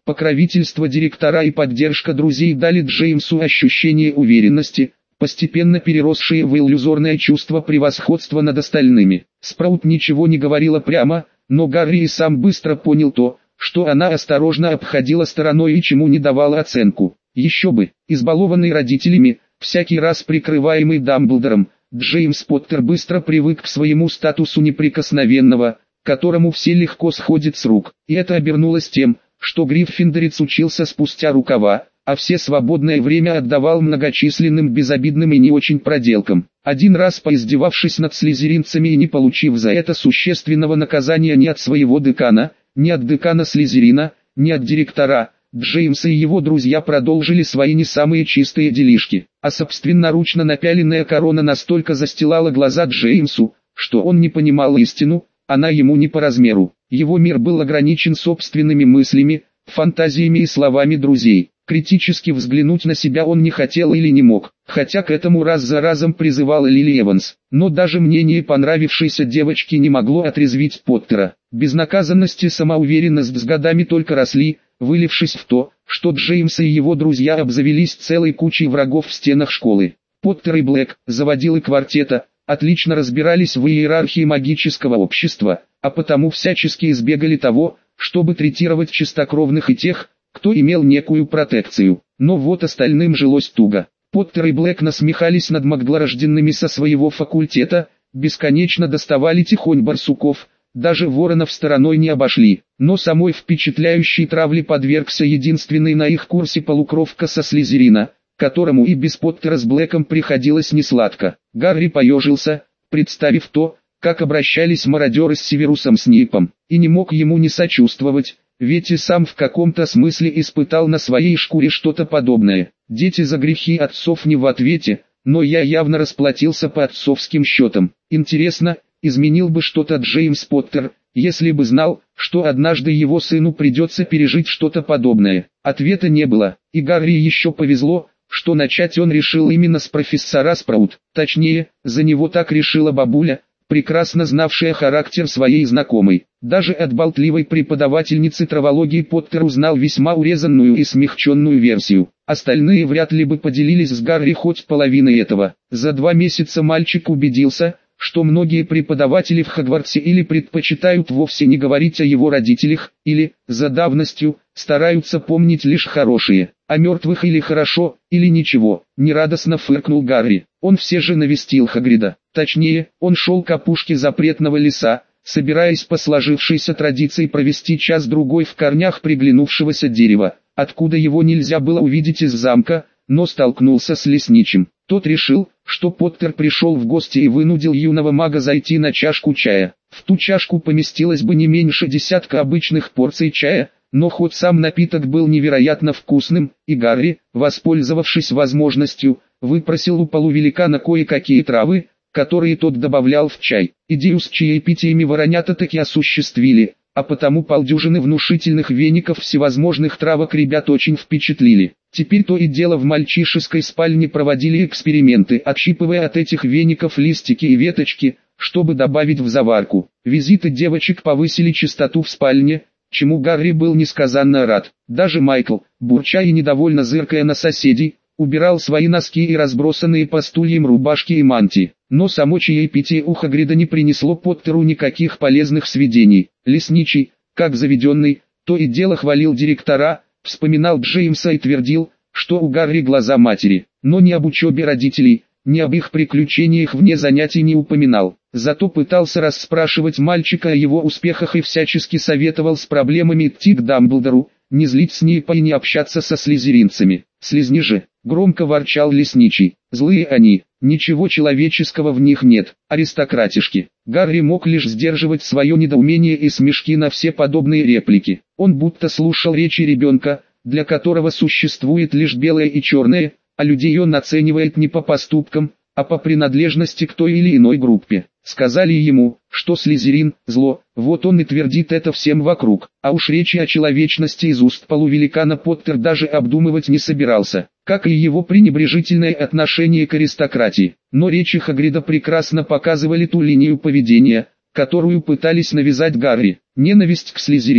A: Покровительство директора и поддержка друзей дали Джеймсу ощущение уверенности, постепенно переросшее в иллюзорное чувство превосходства над остальными. Спраут ничего не говорила прямо, но Гарри и сам быстро понял то, что она осторожно обходила стороной и чему не давала оценку. Еще бы, избалованный родителями, всякий раз прикрываемый Дамблдором, Джеймс Поттер быстро привык к своему статусу неприкосновенного, которому все легко сходит с рук. И это обернулось тем, что гриффиндорец учился спустя рукава, а все свободное время отдавал многочисленным безобидным и не очень проделкам. Один раз поиздевавшись над слизеринцами и не получив за это существенного наказания ни от своего декана, ни от декана Слизерина, ни от директора, Джеймс и его друзья продолжили свои не самые чистые делишки, а собственноручно напяленная корона настолько застилала глаза Джеймсу, что он не понимал истину, она ему не по размеру. Его мир был ограничен собственными мыслями, фантазиями и словами друзей. Критически взглянуть на себя он не хотел или не мог, хотя к этому раз за разом призывала Лили Эванс. Но даже мнение понравившейся девочки не могло отрезвить Поттера. Безнаказанность и самоуверенность с годами только росли, вылившись в то, что Джеймс и его друзья обзавелись целой кучей врагов в стенах школы. Поттер и Блэк, заводилы квартета, отлично разбирались в иерархии магического общества, а потому всячески избегали того, чтобы третировать чистокровных и тех, кто имел некую протекцию. Но вот остальным жилось туго. Поттер и Блэк насмехались над маглорожденными со своего факультета, бесконечно доставали тихонь барсуков, даже воронов стороной не обошли. Но самой впечатляющей травле подвергся единственный на их курсе полукровка со Слизерина, которому и без Поттера с Блэком приходилось несладко. Гарри поежился, представив то, как обращались мародеры с Северусом Снейпом, и не мог ему не сочувствовать, ведь и сам в каком-то смысле испытал на своей шкуре что-то подобное. Дети за грехи отцов не в ответе, но я явно расплатился по отцовским счетам. Интересно, изменил бы что-то Джеймс Поттер, если бы знал, что однажды его сыну придется пережить что-то подобное? Ответа не было, и Гарри еще повезло, что начать он решил именно с профессора Спраут. Точнее, за него так решила бабуля, прекрасно знавшая характер своей знакомой. Даже от болтливой преподавательницы травологии Поттер узнал весьма урезанную и смягченную версию. Остальные вряд ли бы поделились с Гарри хоть половиной этого. За 2 месяца мальчик убедился, что многие преподаватели в Хогвартсе или предпочитают вовсе не говорить о его родителях, или, за давностью, стараются помнить лишь хорошие, о мертвых или хорошо, или ничего. Нерадостно фыркнул Гарри. Он все же навестил Хагрида. Точнее, он шел к опушке запретного леса, собираясь по сложившейся традиции провести час-другой в корнях приглянувшегося дерева, откуда его нельзя было увидеть из замка, но столкнулся с лесничим. Тот решил, что Поттер пришел в гости и вынудил юного мага зайти на чашку чая. В ту чашку поместилось бы не меньше 10 обычных порций чая, но хоть сам напиток был невероятно вкусным, и Гарри, воспользовавшись возможностью, выпросил у полувеликана кое-какие травы, которые тот добавлял в чай. Идею с чаепитиями воронята таки осуществили, а потому полдюжины внушительных веников всевозможных травок ребят очень впечатлили. Теперь то и дело в мальчишеской спальне проводили эксперименты, отщипывая от этих веников листики и веточки, чтобы добавить в заварку. Визиты девочек повысили чистоту в спальне, чему Гарри был несказанно рад. Даже Майкл, бурча и недовольно зыркая на соседей, убирал свои носки и разбросанные по стульям рубашки и мантии. Но само чаепитие у Хагрида не принесло Поттеру никаких полезных сведений. Лесничий, как заведенный, то и дело хвалил директора, вспоминал Джеймса и твердил, что у Гарри глаза матери, но ни об учебе родителей, ни об их приключениях вне занятий не упоминал. Зато пытался расспрашивать мальчика о его успехах и всячески советовал с проблемами идти к Дамблдору, не злить Снейпа и не общаться со слизеринцами. Слизни же, громко ворчал лесничий, злые они, ничего человеческого в них нет, аристократишки. Гарри мог лишь сдерживать свое недоумение и смешки на все подобные реплики. Он будто слушал речи ребенка, для которого существует лишь белое и черное, а людей он оценивает не по поступкам, а по принадлежности к той или иной группе. Сказали ему, что Слизерин – зло, вот он и твердит это всем вокруг, а уж речи о человечности из уст полувеликана Поттер даже обдумывать не собирался, как и его пренебрежительное отношение к аристократии. Но речи Хагрида прекрасно показывали ту линию поведения, которую пытались навязать Гарри. Ненависть к Слизерину,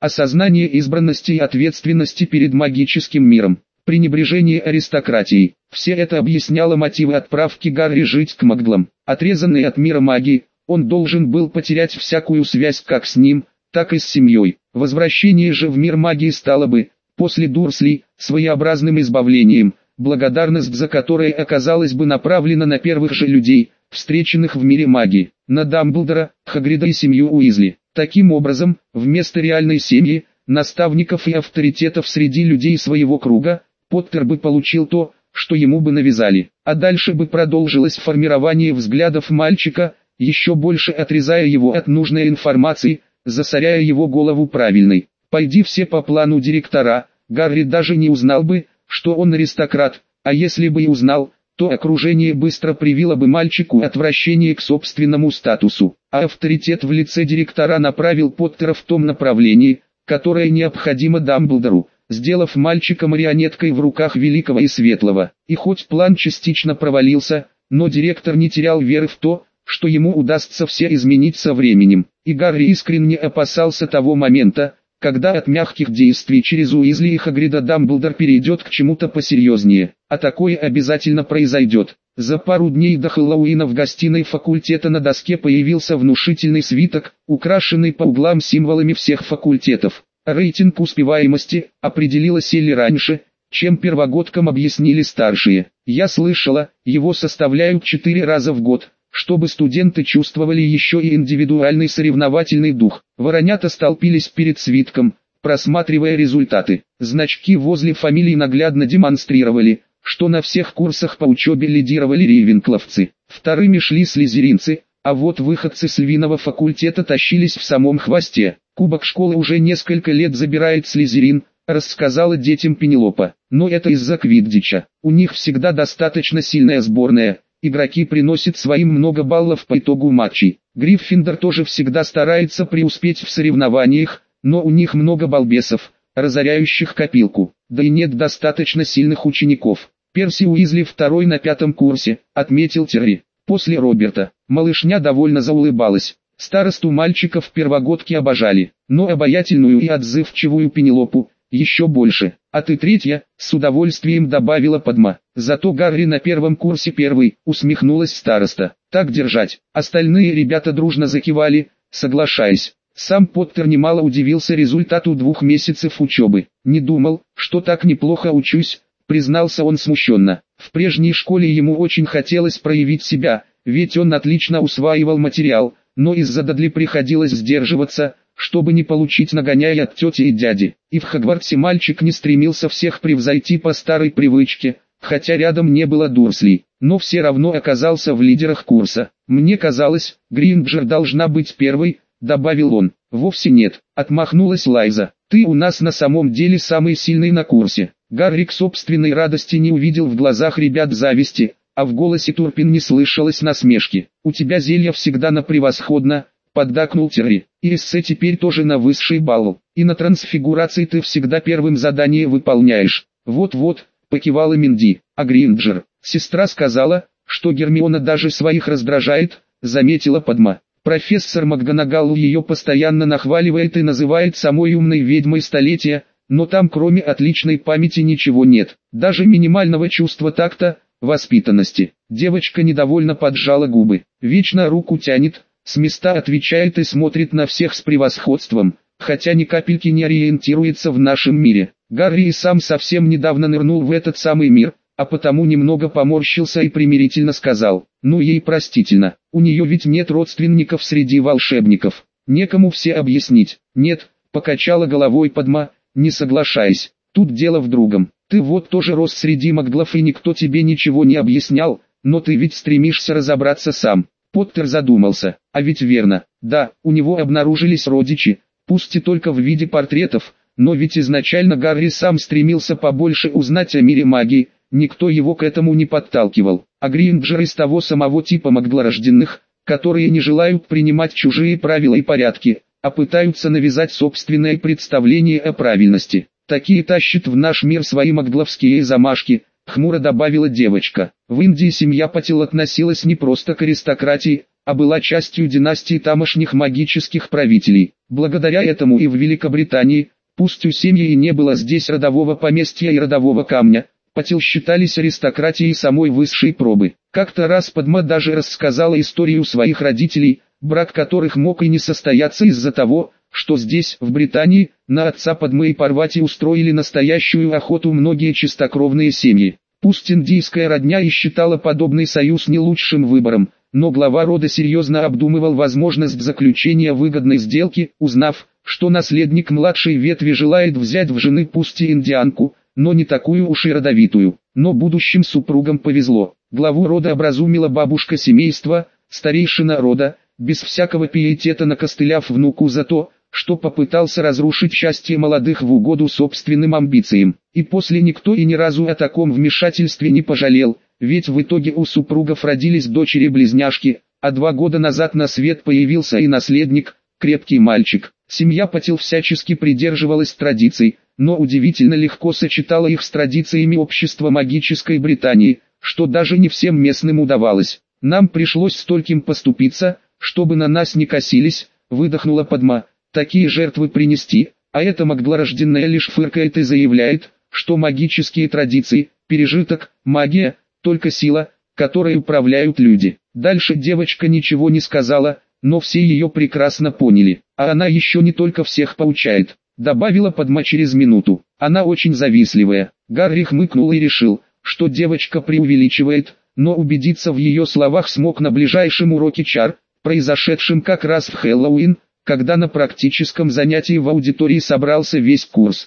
A: осознание избранности и ответственности перед магическим миром, пренебрежение аристократией. Все это объясняло мотивы отправки Гарри жить к маглам. Отрезанный от мира магии, он должен был потерять всякую связь как с ним, так и с семьей. Возвращение же в мир магии стало бы, после Дурслей, своеобразным избавлением, благодарность за которое оказалась бы направлена на первых же людей, встреченных в мире магии, на Дамблдора, Хагрида и семью Уизли. Таким образом, вместо реальной семьи, наставников и авторитетов среди людей своего круга, Поттер бы получил то, что ему бы навязали, а дальше бы продолжилось формирование взглядов мальчика, еще больше отрезая его от нужной информации, засоряя его голову правильной. Пойди все по плану директора, Гарри даже не узнал бы, что он аристократ, а если бы и узнал, то окружение быстро привило бы мальчику отвращение к собственному статусу, а авторитет в лице директора направил Поттера в том направлении, которое необходимо Дамблдору, сделав мальчика марионеткой в руках Великого и Светлого. И хоть план частично провалился, но директор не терял веры в то, что ему удастся все изменить со временем, и Гарри искренне опасался того момента, когда от мягких действий через Уизли и Хагрида Дамблдор перейдет к чему-то посерьезнее, а такое обязательно произойдет. За пару дней до Хэллоуина в гостиной факультета на доске появился внушительный свиток, украшенный по углам символами всех факультетов. Рейтинг успеваемости определилась или раньше, чем первогодкам объяснили старшие. Я слышала, его составляют 4 раза в год, чтобы студенты чувствовали еще и индивидуальный соревновательный дух. Воронята столпились перед свитком, просматривая результаты. Значки возле фамилий наглядно демонстрировали, что на всех курсах по учебе лидировали рейвенкловцы. Вторыми шли слизеринцы, а вот выходцы с львиного факультета тащились в самом хвосте. Кубок школы уже несколько лет забирает слизерин, рассказала детям Пенелопа. Но это из-за квиддича. У них всегда достаточно сильная сборная. Игроки приносят своим много баллов по итогу матчей. Гриффиндор тоже всегда старается преуспеть в соревнованиях, но у них много балбесов, разоряющих копилку. Да и нет достаточно сильных учеников. Перси Уизли второй на 5-м курсе, отметил Терри. После Роберта, малышня довольно заулыбалась. Старосту мальчиков первогодки обожали, но обаятельную и отзывчивую Пенелопу еще больше. А ты третья, с удовольствием добавила Падма. Зато Гарри на 1-м курсе первый, усмехнулась староста. Так держать. Остальные ребята дружно закивали, соглашаясь. Сам Поттер немало удивился результату 2 месяцев учебы. Не думал, что так неплохо учусь, признался он смущенно. В прежней школе ему очень хотелось проявить себя, ведь он отлично усваивал материал, но из-за Дадли приходилось сдерживаться, чтобы не получить нагоняя от тети и дяди. И в Хогвартсе мальчик не стремился всех превзойти по старой привычке, хотя рядом не было Дурслей, но все равно оказался в лидерах курса. Мне казалось, Гринджер должна быть первой, добавил он. Вовсе нет, отмахнулась Лайза. Ты у нас на самом деле самый сильный на курсе. Гарри к собственной радости не увидел в глазах ребят зависти, а в голосе Турпин не слышалось насмешки. У тебя зелье всегда на превосходно, поддакнул Терри. И эссе теперь тоже на высший балл. И на трансфигурации ты всегда первым задание выполняешь. Вот-вот, покивала Минди. А Гринджер, сестра сказала, что Гермиона даже своих раздражает, заметила Падма. Профессор МакГонагал ее постоянно нахваливает и называет самой умной ведьмой столетия, но там кроме отличной памяти ничего нет. Даже минимального чувства такта, воспитанности. Девочка недовольно поджала губы. Вечно руку тянет, с места отвечает и смотрит на всех с превосходством, хотя ни капельки не ориентируется в нашем мире. Гарри и сам совсем недавно нырнул в этот самый мир, а потому немного поморщился и примирительно сказал: ну ей простительно, у нее ведь нет родственников среди волшебников, некому все объяснить. Нет, покачала головой Падма, не соглашаясь, тут дело в другом. Ты вот тоже рос среди маглов и никто тебе ничего не объяснял, но ты ведь стремишься разобраться сам. Поттер задумался, а ведь верно, да, у него обнаружились родичи, пусть и только в виде портретов, но ведь изначально Гарри сам стремился побольше узнать о мире магии, никто его к этому не подталкивал. А Гринджер из того самого типа маглорожденных, которые не желают принимать чужие правила и порядки, а пытаются навязать собственное представление о правильности. Такие тащат в наш мир свои магловские замашки, хмуро добавила девочка. В Индии семья Патил относилась не просто к аристократии, а была частью династии тамошних магических правителей. Благодаря этому и в Великобритании, пусть у семьи и не было здесь родового поместья и родового камня, Патил считались аристократией самой высшей пробы. Как-то раз Падма даже рассказала историю своих родителей, брак которых мог и не состояться из-за того, что здесь, в Британии, на отца Падмы и Парвати устроили настоящую охоту многие чистокровные семьи. Пусть индийская родня и считала подобный союз не лучшим выбором, но глава рода серьезно обдумывал возможность заключения выгодной сделки, узнав, что наследник младшей ветви желает взять в жены пусть и индианку, но не такую уж и родовитую. Но будущим супругам повезло. Главу рода образумила бабушка семейства, старейшина рода, без всякого пиетета накостыляв внуку за то, что попытался разрушить счастье молодых в угоду собственным амбициям. И после никто и ни разу о таком вмешательстве не пожалел, ведь в итоге у супругов родились дочери-близняшки, а 2 года назад на свет появился и наследник, крепкий мальчик. Семья Патил всячески придерживалась традиций, но удивительно легко сочетала их с традициями общества магической Британии, что даже не всем местным удавалось. «Нам пришлось стольким поступиться, чтобы на нас не косились», — выдохнула Падма, — «такие жертвы принести», а эта магдлорожденная лишь фыркает и заявляет, что магические традиции, пережиток, магия, только сила, которой управляют люди. Дальше девочка ничего не сказала, но все ее прекрасно поняли. А она еще не только всех поучает, добавила Падма через минуту. Она очень завистливая. Гарри хмыкнул и решил, что девочка преувеличивает, но убедиться в ее словах смог на ближайшем уроке чар, произошедшем как раз в Хэллоуин, когда на практическом занятии в аудитории собрался весь курс.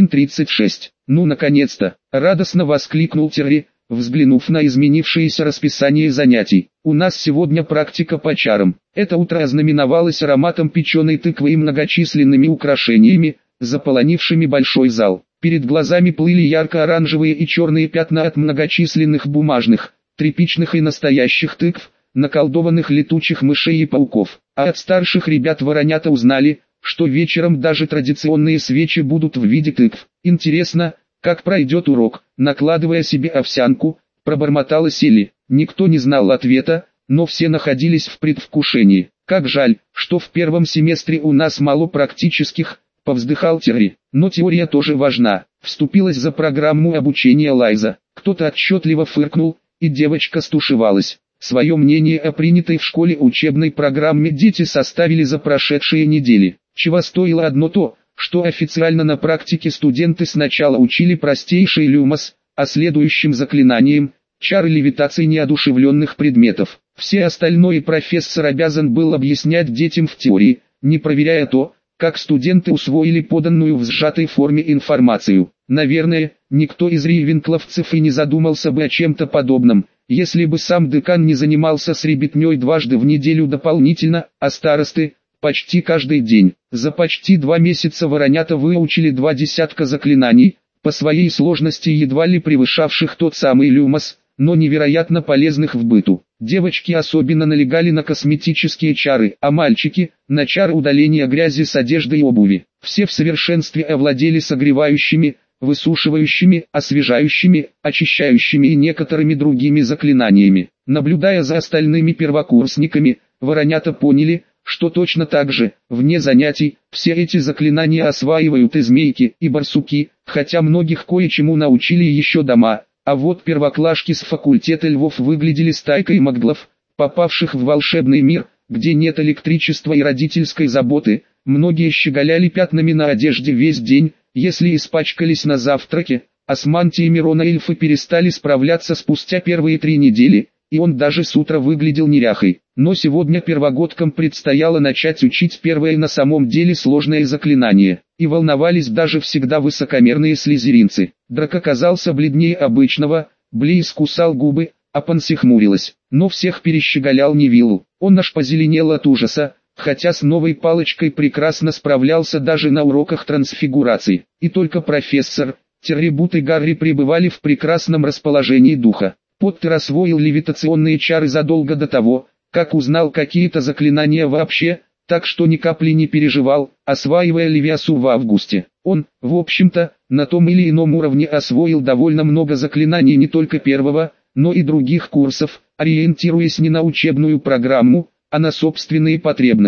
A: 1:36. «Ну наконец-то!» — радостно воскликнул Терри, взглянув на изменившееся расписание занятий. «У нас сегодня практика по чарам». Это утро ознаменовалось ароматом печеной тыквы и многочисленными украшениями, заполонившими большой зал. Перед глазами плыли ярко-оранжевые и черные пятна от многочисленных бумажных, тряпичных и настоящих тыкв, наколдованных летучих мышей и пауков. А от старших ребят воронята узнали, что вечером даже традиционные свечи будут в виде тыкв. «Интересно, как пройдет урок?» — накладывая себе овсянку, пробормотала Селли. Никто не знал ответа, но все находились в предвкушении. «Как жаль, что в первом семестре у нас мало практических», — повздыхал Терри. «Но теория тоже важна», — вступилась за программу обучения Лайза. Кто-то отчетливо фыркнул, и девочка стушевалась. Свое мнение о принятой в школе учебной программе дети составили за прошедшие недели. Чего стоило одно то, что официально на практике студенты сначала учили простейший люмос, а следующим заклинанием – чары левитации неодушевленных предметов. Все остальное профессор обязан был объяснять детям в теории, не проверяя то, как студенты усвоили поданную в сжатой форме информацию. Наверное, никто из рейвенкловцев и не задумался бы о чем-то подобном, если бы сам декан не занимался с ребятней дважды в неделю дополнительно, а старосты – почти каждый день. За почти 2 месяца воронята выучили 2 десятка заклинаний, по своей сложности едва ли превышавших тот самый люмос, но невероятно полезных в быту. Девочки особенно налегали на косметические чары, а мальчики – на чары удаления грязи с одежды и обуви. Все в совершенстве овладели согревающими, высушивающими, освежающими, очищающими и некоторыми другими заклинаниями. Наблюдая за остальными первокурсниками, воронята поняли, что точно так же, вне занятий, все эти заклинания осваивают и змейки, и барсуки, хотя многих кое-чему научили еще дома, а вот первоклашки с факультета львов выглядели стайкой магдлов, попавших в волшебный мир, где нет электричества и родительской заботы. Многие щеголяли пятнами на одежде весь день, если испачкались на завтраке, а с мантиями Рона эльфы перестали справляться спустя первые 3 недели, и он даже с утра выглядел неряхой. Но сегодня первогодкам предстояло начать учить первое на самом деле сложное заклинание, и волновались даже всегда высокомерные слизеринцы. Драк оказался бледнее обычного, Бли искусал губы, а Панси хмурилась. Но всех перещеголял Невиллу. Он аж позеленел от ужаса, хотя с новой палочкой прекрасно справлялся даже на уроках трансфигурации. И только профессор, Террибут и Гарри пребывали в прекрасном расположении духа. Поттер освоил левитационные чары задолго до того, как узнал какие-то заклинания вообще, так что ни капли не переживал, осваивая Левиасу в августе. Он, в общем-то, на том или ином уровне освоил довольно много заклинаний не только первого, но и других курсов, ориентируясь не на учебную программу, а на собственные потребности.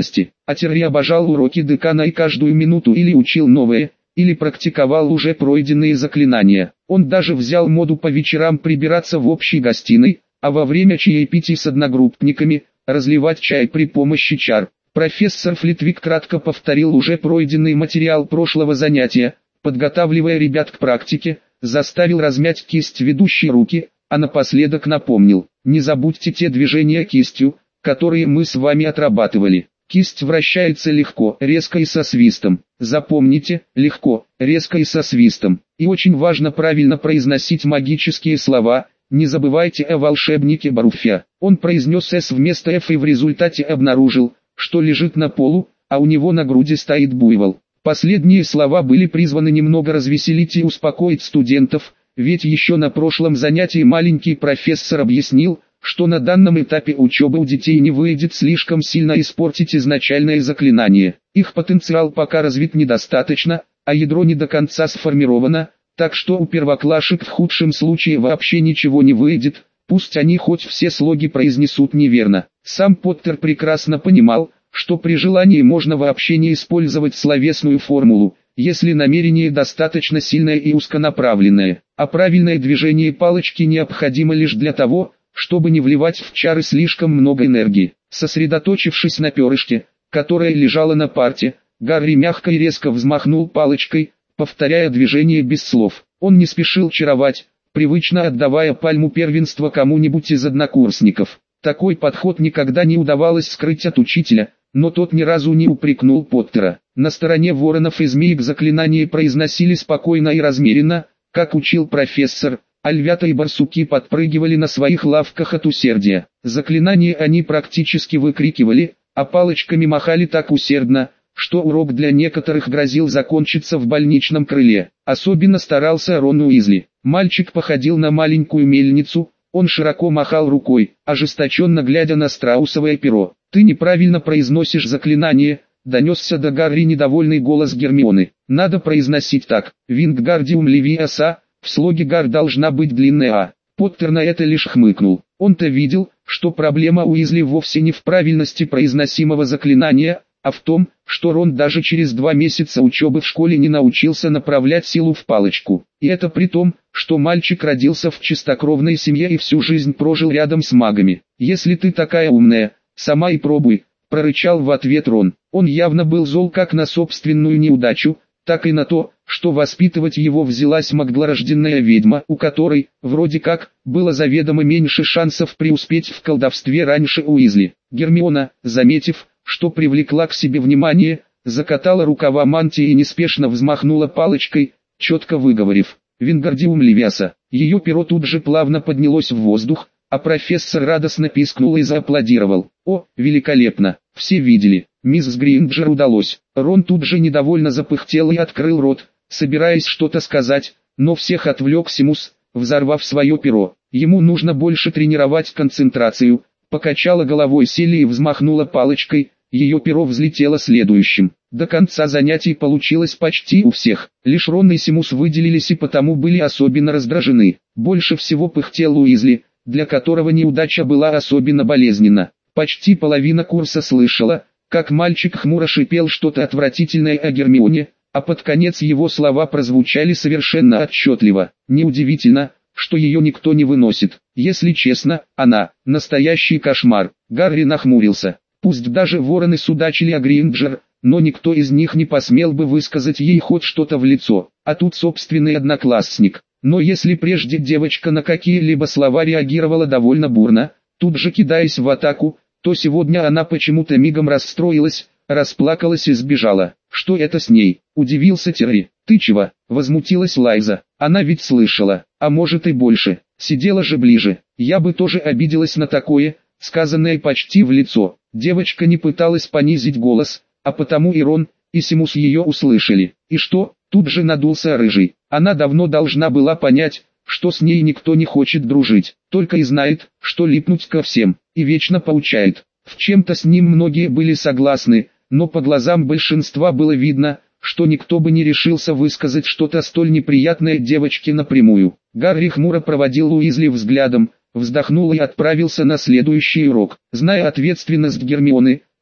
A: А Терри обожал уроки декана и каждую минуту или учил новые, или практиковал уже пройденные заклинания. Он даже взял моду по вечерам прибираться в общей гостиной, а во время чаепитий с одногруппниками разливать чай при помощи чар. Профессор Флитвик кратко повторил уже пройденный материал прошлого занятия, подготавливая ребят к практике, заставил размять кисть ведущей руки, а напоследок напомнил: не забудьте те движения кистью, которые мы с вами отрабатывали. Кисть вращается легко, резко и со свистом. Запомните, легко, резко и со свистом. И очень важно правильно произносить магические слова. Не забывайте о волшебнике Баруфья. Он произнес «С» вместо «Ф» и в результате обнаружил, что лежит на полу, а у него на груди стоит буйвол. Последние слова были призваны немного развеселить и успокоить студентов, ведь еще на прошлом занятии маленький профессор объяснил, что на данном этапе учебы у детей не выйдет слишком сильно испортить изначальное заклинание. Их потенциал пока развит недостаточно, а ядро не до конца сформировано, так что у первоклашек в худшем случае вообще ничего не выйдет, пусть они хоть все слоги произнесут неверно. Сам Поттер прекрасно понимал, что при желании можно вообще не использовать словесную формулу, если намерение достаточно сильное и узконаправленное, а правильное движение палочки необходимо лишь для того, чтобы не вливать в чары слишком много энергии. Сосредоточившись на перышке, которая лежала на парте, Гарри мягко и резко взмахнул палочкой, повторяя движение без слов. Он не спешил чаровать, привычно отдавая пальму первенства кому-нибудь из однокурсников. Такой подход никогда не удавалось скрыть от учителя, но тот ни разу не упрекнул Поттера. На стороне воронов и змеек заклинания произносили спокойно и размеренно, как учил профессор, а львята и барсуки подпрыгивали на своих лавках от усердия. Заклинания они практически выкрикивали, а палочками махали так усердно, что урок для некоторых грозил закончиться в больничном крыле. Особенно старался Рон Уизли. Мальчик походил на маленькую мельницу, он широко махал рукой, ожесточенно глядя на страусовое перо. «Ты неправильно произносишь заклинание», — донесся до Гарри недовольный голос Гермионы. «Надо произносить так: Вингардиум Левиаса». В слоге «гар» должна быть длинная «а». Поттер на это лишь хмыкнул. Он-то видел, что проблема Уизли вовсе не в правильности произносимого заклинания, а в том, что Рон даже через 2 месяца учебы в школе не научился направлять силу в палочку. И это при том, что мальчик родился в чистокровной семье и всю жизнь прожил рядом с магами. «Если ты такая умная, сама и пробуй», — прорычал в ответ Рон. Он явно был зол как на собственную неудачу, так и на то, что воспитывать его взялась магдлорожденная ведьма, у которой, вроде как, было заведомо меньше шансов преуспеть в колдовстве раньше Уизли. Гермиона, заметив, что привлекла к себе внимание, закатала рукава мантии и неспешно взмахнула палочкой, четко выговорив: «Вингардиум Левиаса». Ее перо тут же плавно поднялось в воздух, а профессор радостно пискнул и зааплодировал. «О, великолепно! Все видели, мисс Гринджер удалось». Рон тут же недовольно запыхтел и открыл рот, собираясь что-то сказать, но всех отвлек Симус, взорвав свое перо. Ему нужно больше тренировать концентрацию. Покачала головой Селия и взмахнула палочкой, ее перо взлетело следующим. До конца занятий получилось почти у всех, лишь Рон и Симус выделились и потому были особенно раздражены. Больше всего пыхтел Уизли, для которого неудача была особенно болезненна. Почти половина курса слышала, как мальчик хмуро шипел что-то отвратительное о Гермионе, а под конец его слова прозвучали совершенно отчетливо. Неудивительно, что ее никто не выносит. Если честно, она – настоящий кошмар. Гарри нахмурился. Пусть даже вороны судачили о Гринджер, но никто из них не посмел бы высказать ей хоть что-то в лицо. А тут собственный одноклассник. Но если прежде девочка на какие-либо слова реагировала довольно бурно, тут же кидаясь в атаку, то сегодня она почему-то мигом расстроилась, расплакалась и сбежала. «Что это с ней?» – удивился Терри. «Ты чего?» – возмутилась Лайза. «Она ведь слышала, а может и больше, сидела же ближе. Я бы тоже обиделась на такое, сказанное почти в лицо». Девочка не пыталась понизить голос, а потому и Рон, и Симус ее услышали. «И что?» – тут же надулся Рыжий. Она давно должна была понять, что с ней никто не хочет дружить, только и знает, что липнуть ко всем, и вечно поучает. В чем-то с ним многие были согласны, но по глазам большинства было видно, что никто бы не решился высказать что-то столь неприятное девочке напрямую. Гарри хмуро проводил Уизли взглядом, вздохнул и отправился на следующий урок. Зная ответственность Гермионы,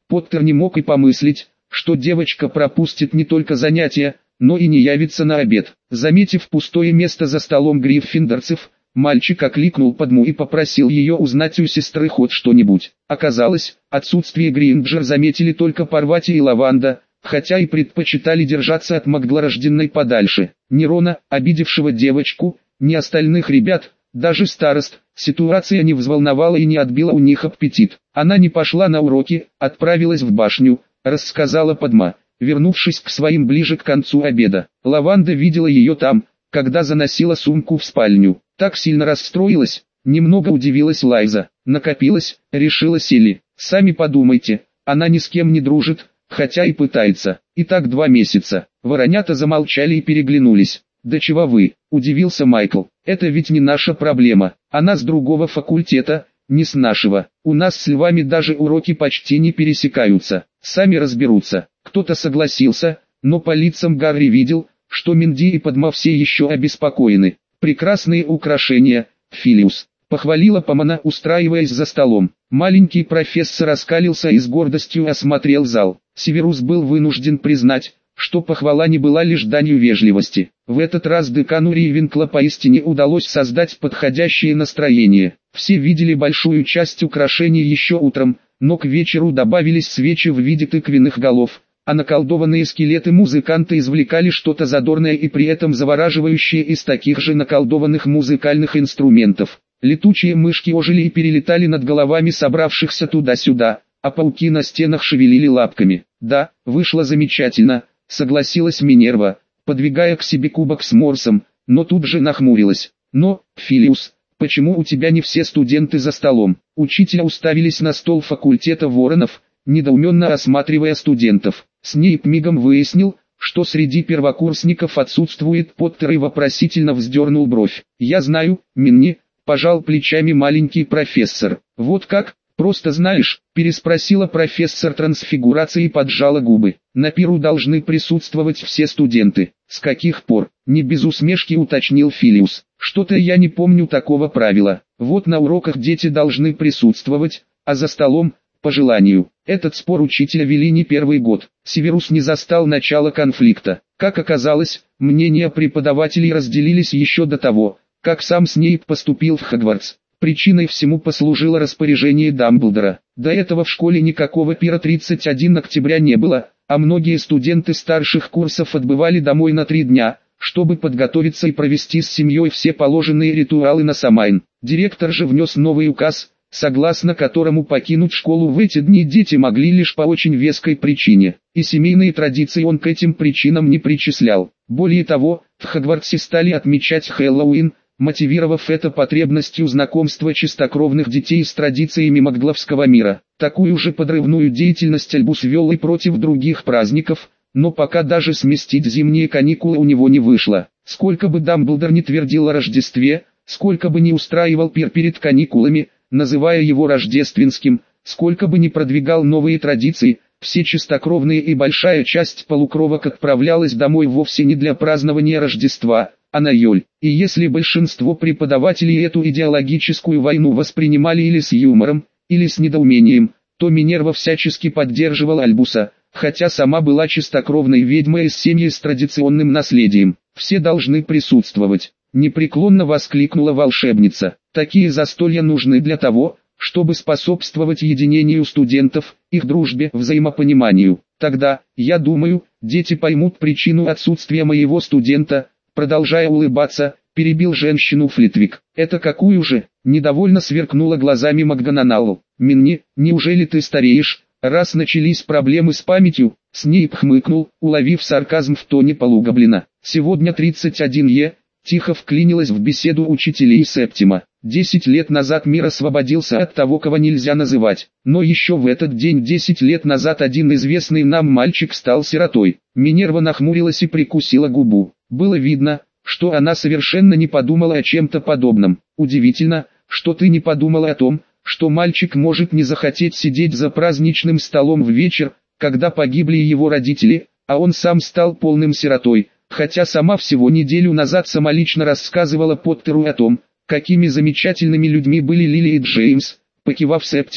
A: Поттер не мог и помыслить, что девочка пропустит не только занятия, но и не явится на обед. Заметив пустое место за столом гриффиндорцев, мальчик окликнул Падму и попросил ее узнать у сестры хоть что-нибудь. Оказалось, отсутствие Гринджер заметили только Парвати и Лаванда, хотя и предпочитали держаться от Магдлорожденной подальше. Ни Рона, обидевшего девочку, ни остальных ребят, даже старост, ситуация не взволновала и не отбила у них аппетит. Она не пошла на уроки, отправилась в башню, рассказала Падма, вернувшись к своим ближе к концу обеда. Лаванда видела ее там, когда заносила сумку в спальню. Так сильно расстроилась, немного удивилась Лайза. Накопилась, решила Селли. Сами подумайте, она ни с кем не дружит, хотя и пытается. И так 2 месяца. Воронята замолчали и переглянулись. «Да чего вы?» – удивился Майкл. «Это ведь не наша проблема. Она с другого факультета, не с нашего. У нас с львами даже уроки почти не пересекаются. Сами разберутся». Кто-то согласился, но по лицам Гарри видел, что Минди и Падма все еще обеспокоены. «Прекрасные украшения, Филиус», — похвалила Помана, устраиваясь за столом. Маленький профессор оскалился и с гордостью осмотрел зал. Северус был вынужден признать, что похвала не была лишь данью вежливости. В этот раз декану Ривенкла поистине удалось создать подходящее настроение. Все видели большую часть украшений еще утром, но к вечеру добавились свечи в виде тыквенных голов, а наколдованные скелеты музыканты извлекали что-то задорное и при этом завораживающее из таких же наколдованных музыкальных инструментов. Летучие мышки ожили и перелетали над головами собравшихся туда-сюда, а пауки на стенах шевелили лапками. «Да, вышло замечательно», — согласилась Минерва, подвигая к себе кубок с морсом, но тут же нахмурилась. «Но, Филиус, почему у тебя не все студенты за столом?» Учителя уставились на стол факультета воронов, недоуменно осматривая студентов. Снейп мигом выяснил, что среди первокурсников отсутствует Поттер и вопросительно вздернул бровь. «Я знаю, Минни», — пожал плечами маленький профессор. «Вот как? Просто знаешь?» — переспросила профессор трансфигурации и поджала губы. «На пиру должны присутствовать все студенты». «С каких пор?» — не без усмешки уточнил Филиус. «Что-то я не помню такого правила. Вот на уроках дети должны присутствовать, а за столом — по желанию». Этот спор учителя вели не первый год. Северус не застал начала конфликта. Как оказалось, мнения преподавателей разделились еще до того, как сам Снейп поступил в Хогвартс. Причиной всему послужило распоряжение Дамблдора. До этого в школе никакого пира 31 октября не было, а многие студенты старших курсов отбывали домой на 3 дня, чтобы подготовиться и провести с семьей все положенные ритуалы на Самайн. Директор же внес новый указ, согласно которому покинуть школу в эти дни дети могли лишь по очень веской причине, и семейные традиции он к этим причинам не причислял. Более того, в Хогвартсе стали отмечать Хэллоуин, мотивировав это потребностью знакомства чистокровных детей с традициями магдловского мира. Такую же подрывную деятельность Альбус вел и против других праздников, но пока даже сместить зимние каникулы у него не вышло. Сколько бы Дамблдор ни твердил о Рождестве, сколько бы ни устраивал пир перед каникулами, называя его рождественским, сколько бы ни продвигал новые традиции, все чистокровные и большая часть полукровок отправлялась домой вовсе не для празднования Рождества, а на Йоль. И если большинство преподавателей эту идеологическую войну воспринимали или с юмором, или с недоумением, то Минерва всячески поддерживала Альбуса, хотя сама была чистокровной ведьмой из семьи с традиционным наследием. «Все должны присутствовать», — непреклонно воскликнула волшебница. «Такие застолья нужны для того, чтобы способствовать единению студентов, их дружбе, взаимопониманию. Тогда, я думаю, дети поймут причину отсутствия моего студента». Продолжая улыбаться, перебил женщину Флитвик. «Это какую же?» — недовольно сверкнула глазами МакГонагалл. «Минни, неужели ты стареешь, раз начались проблемы с памятью?» Снейп хмыкнул, уловив сарказм в тоне полугоблина. «Сегодня 31-е», — тихо вклинилась в беседу учителей Септима. 10 лет назад мир освободился от того, кого нельзя называть. Но еще в этот день 10 лет назад один известный нам мальчик стал сиротой. Минерва нахмурилась и прикусила губу. Было видно, что она совершенно не подумала о чем-то подобном. «Удивительно, что ты не подумала о том, что мальчик может не захотеть сидеть за праздничным столом в вечер, когда погибли его родители, а он сам стал полным сиротой, хотя сама всего неделю назад самолично рассказывала Поттеру о том, какими замечательными людьми были Лили и Джеймс». Покивав Септиме,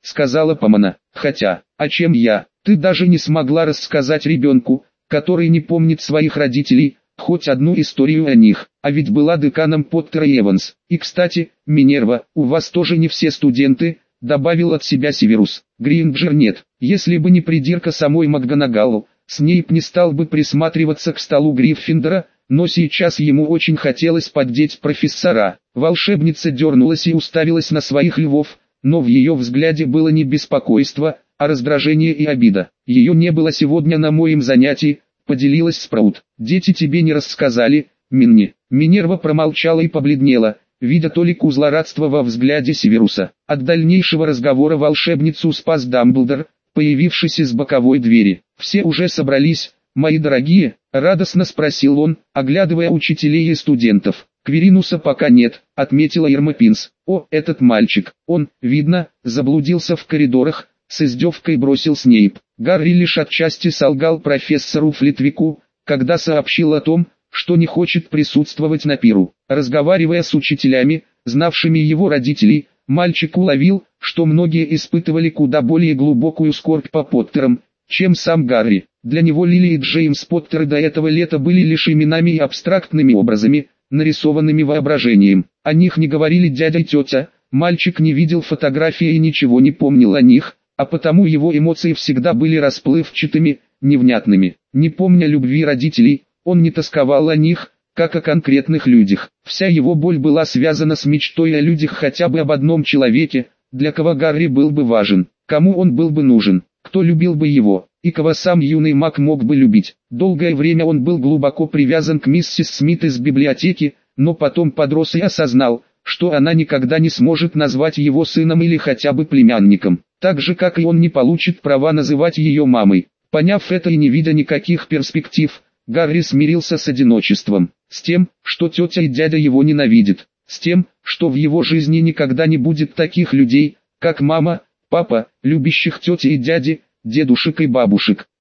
A: сказала Помона. Хотя, а чем я? Ты даже не смогла рассказать ребенку, который не помнит своих родителей, хоть одну историю о них, а ведь была деканом Поттер и Эванс. И кстати, Минерва, у вас тоже не все студенты, добавил от себя Северус. Гринджер нет. Если бы не придирка самой МакГонагалл, Снейп не стал бы присматриваться к столу Гриффиндора, но сейчас ему очень хотелось поддеть профессора. Волшебница дернулась и уставилась на своих львов, но в ее взгляде было не беспокойство, а раздражение и обида. Ее не было сегодня на моем занятии, поделилась Спраут. Дети тебе не рассказали, Минни. Минерва промолчала и побледнела, видя толику злорадства во взгляде Северуса. От дальнейшего разговора волшебницу спас Дамблдор, появившийся с боковой двери. «Все уже собрались, мои дорогие?» — радостно спросил он, оглядывая учителей и студентов. «Квиринуса пока нет», — отметила Ирма Пинс. «О, этот мальчик, он, видно, заблудился в коридорах», — с издевкой бросил Снейп. Гарри лишь отчасти солгал профессору Флитвику, когда сообщил о том, что не хочет присутствовать на пиру. Разговаривая с учителями, знавшими его родителей, мальчик уловил, что многие испытывали куда более глубокую скорбь по Поттерам, чем сам Гарри. Для него Лили и Джеймс Поттеры до этого лета были лишь именами и абстрактными образами, нарисованными воображением. О них не говорили дядя и тетя, мальчик не видел фотографии и ничего не помнил о них, а потому его эмоции всегда были расплывчатыми, невнятными. Не помня любви родителей, он не тосковал о них, как о конкретных людях. Вся его боль была связана с мечтой о людях, хотя бы об одном человеке, для кого Гарри был бы важен, кому он был бы нужен, кто любил бы его, и кого сам юный маг мог бы любить. Долгое время он был глубоко привязан к миссис Смит из библиотеки, но потом подрос и осознал, что она никогда не сможет назвать его сыном или хотя бы племянником, так же как и он не получит права называть ее мамой. Поняв это и не видя никаких перспектив, Гарри смирился с одиночеством, с тем, что тетя и дядя его ненавидят, с тем, что в его жизни никогда не будет таких людей, как мама, папа, любящих тети и дяди, дедушек и бабушек.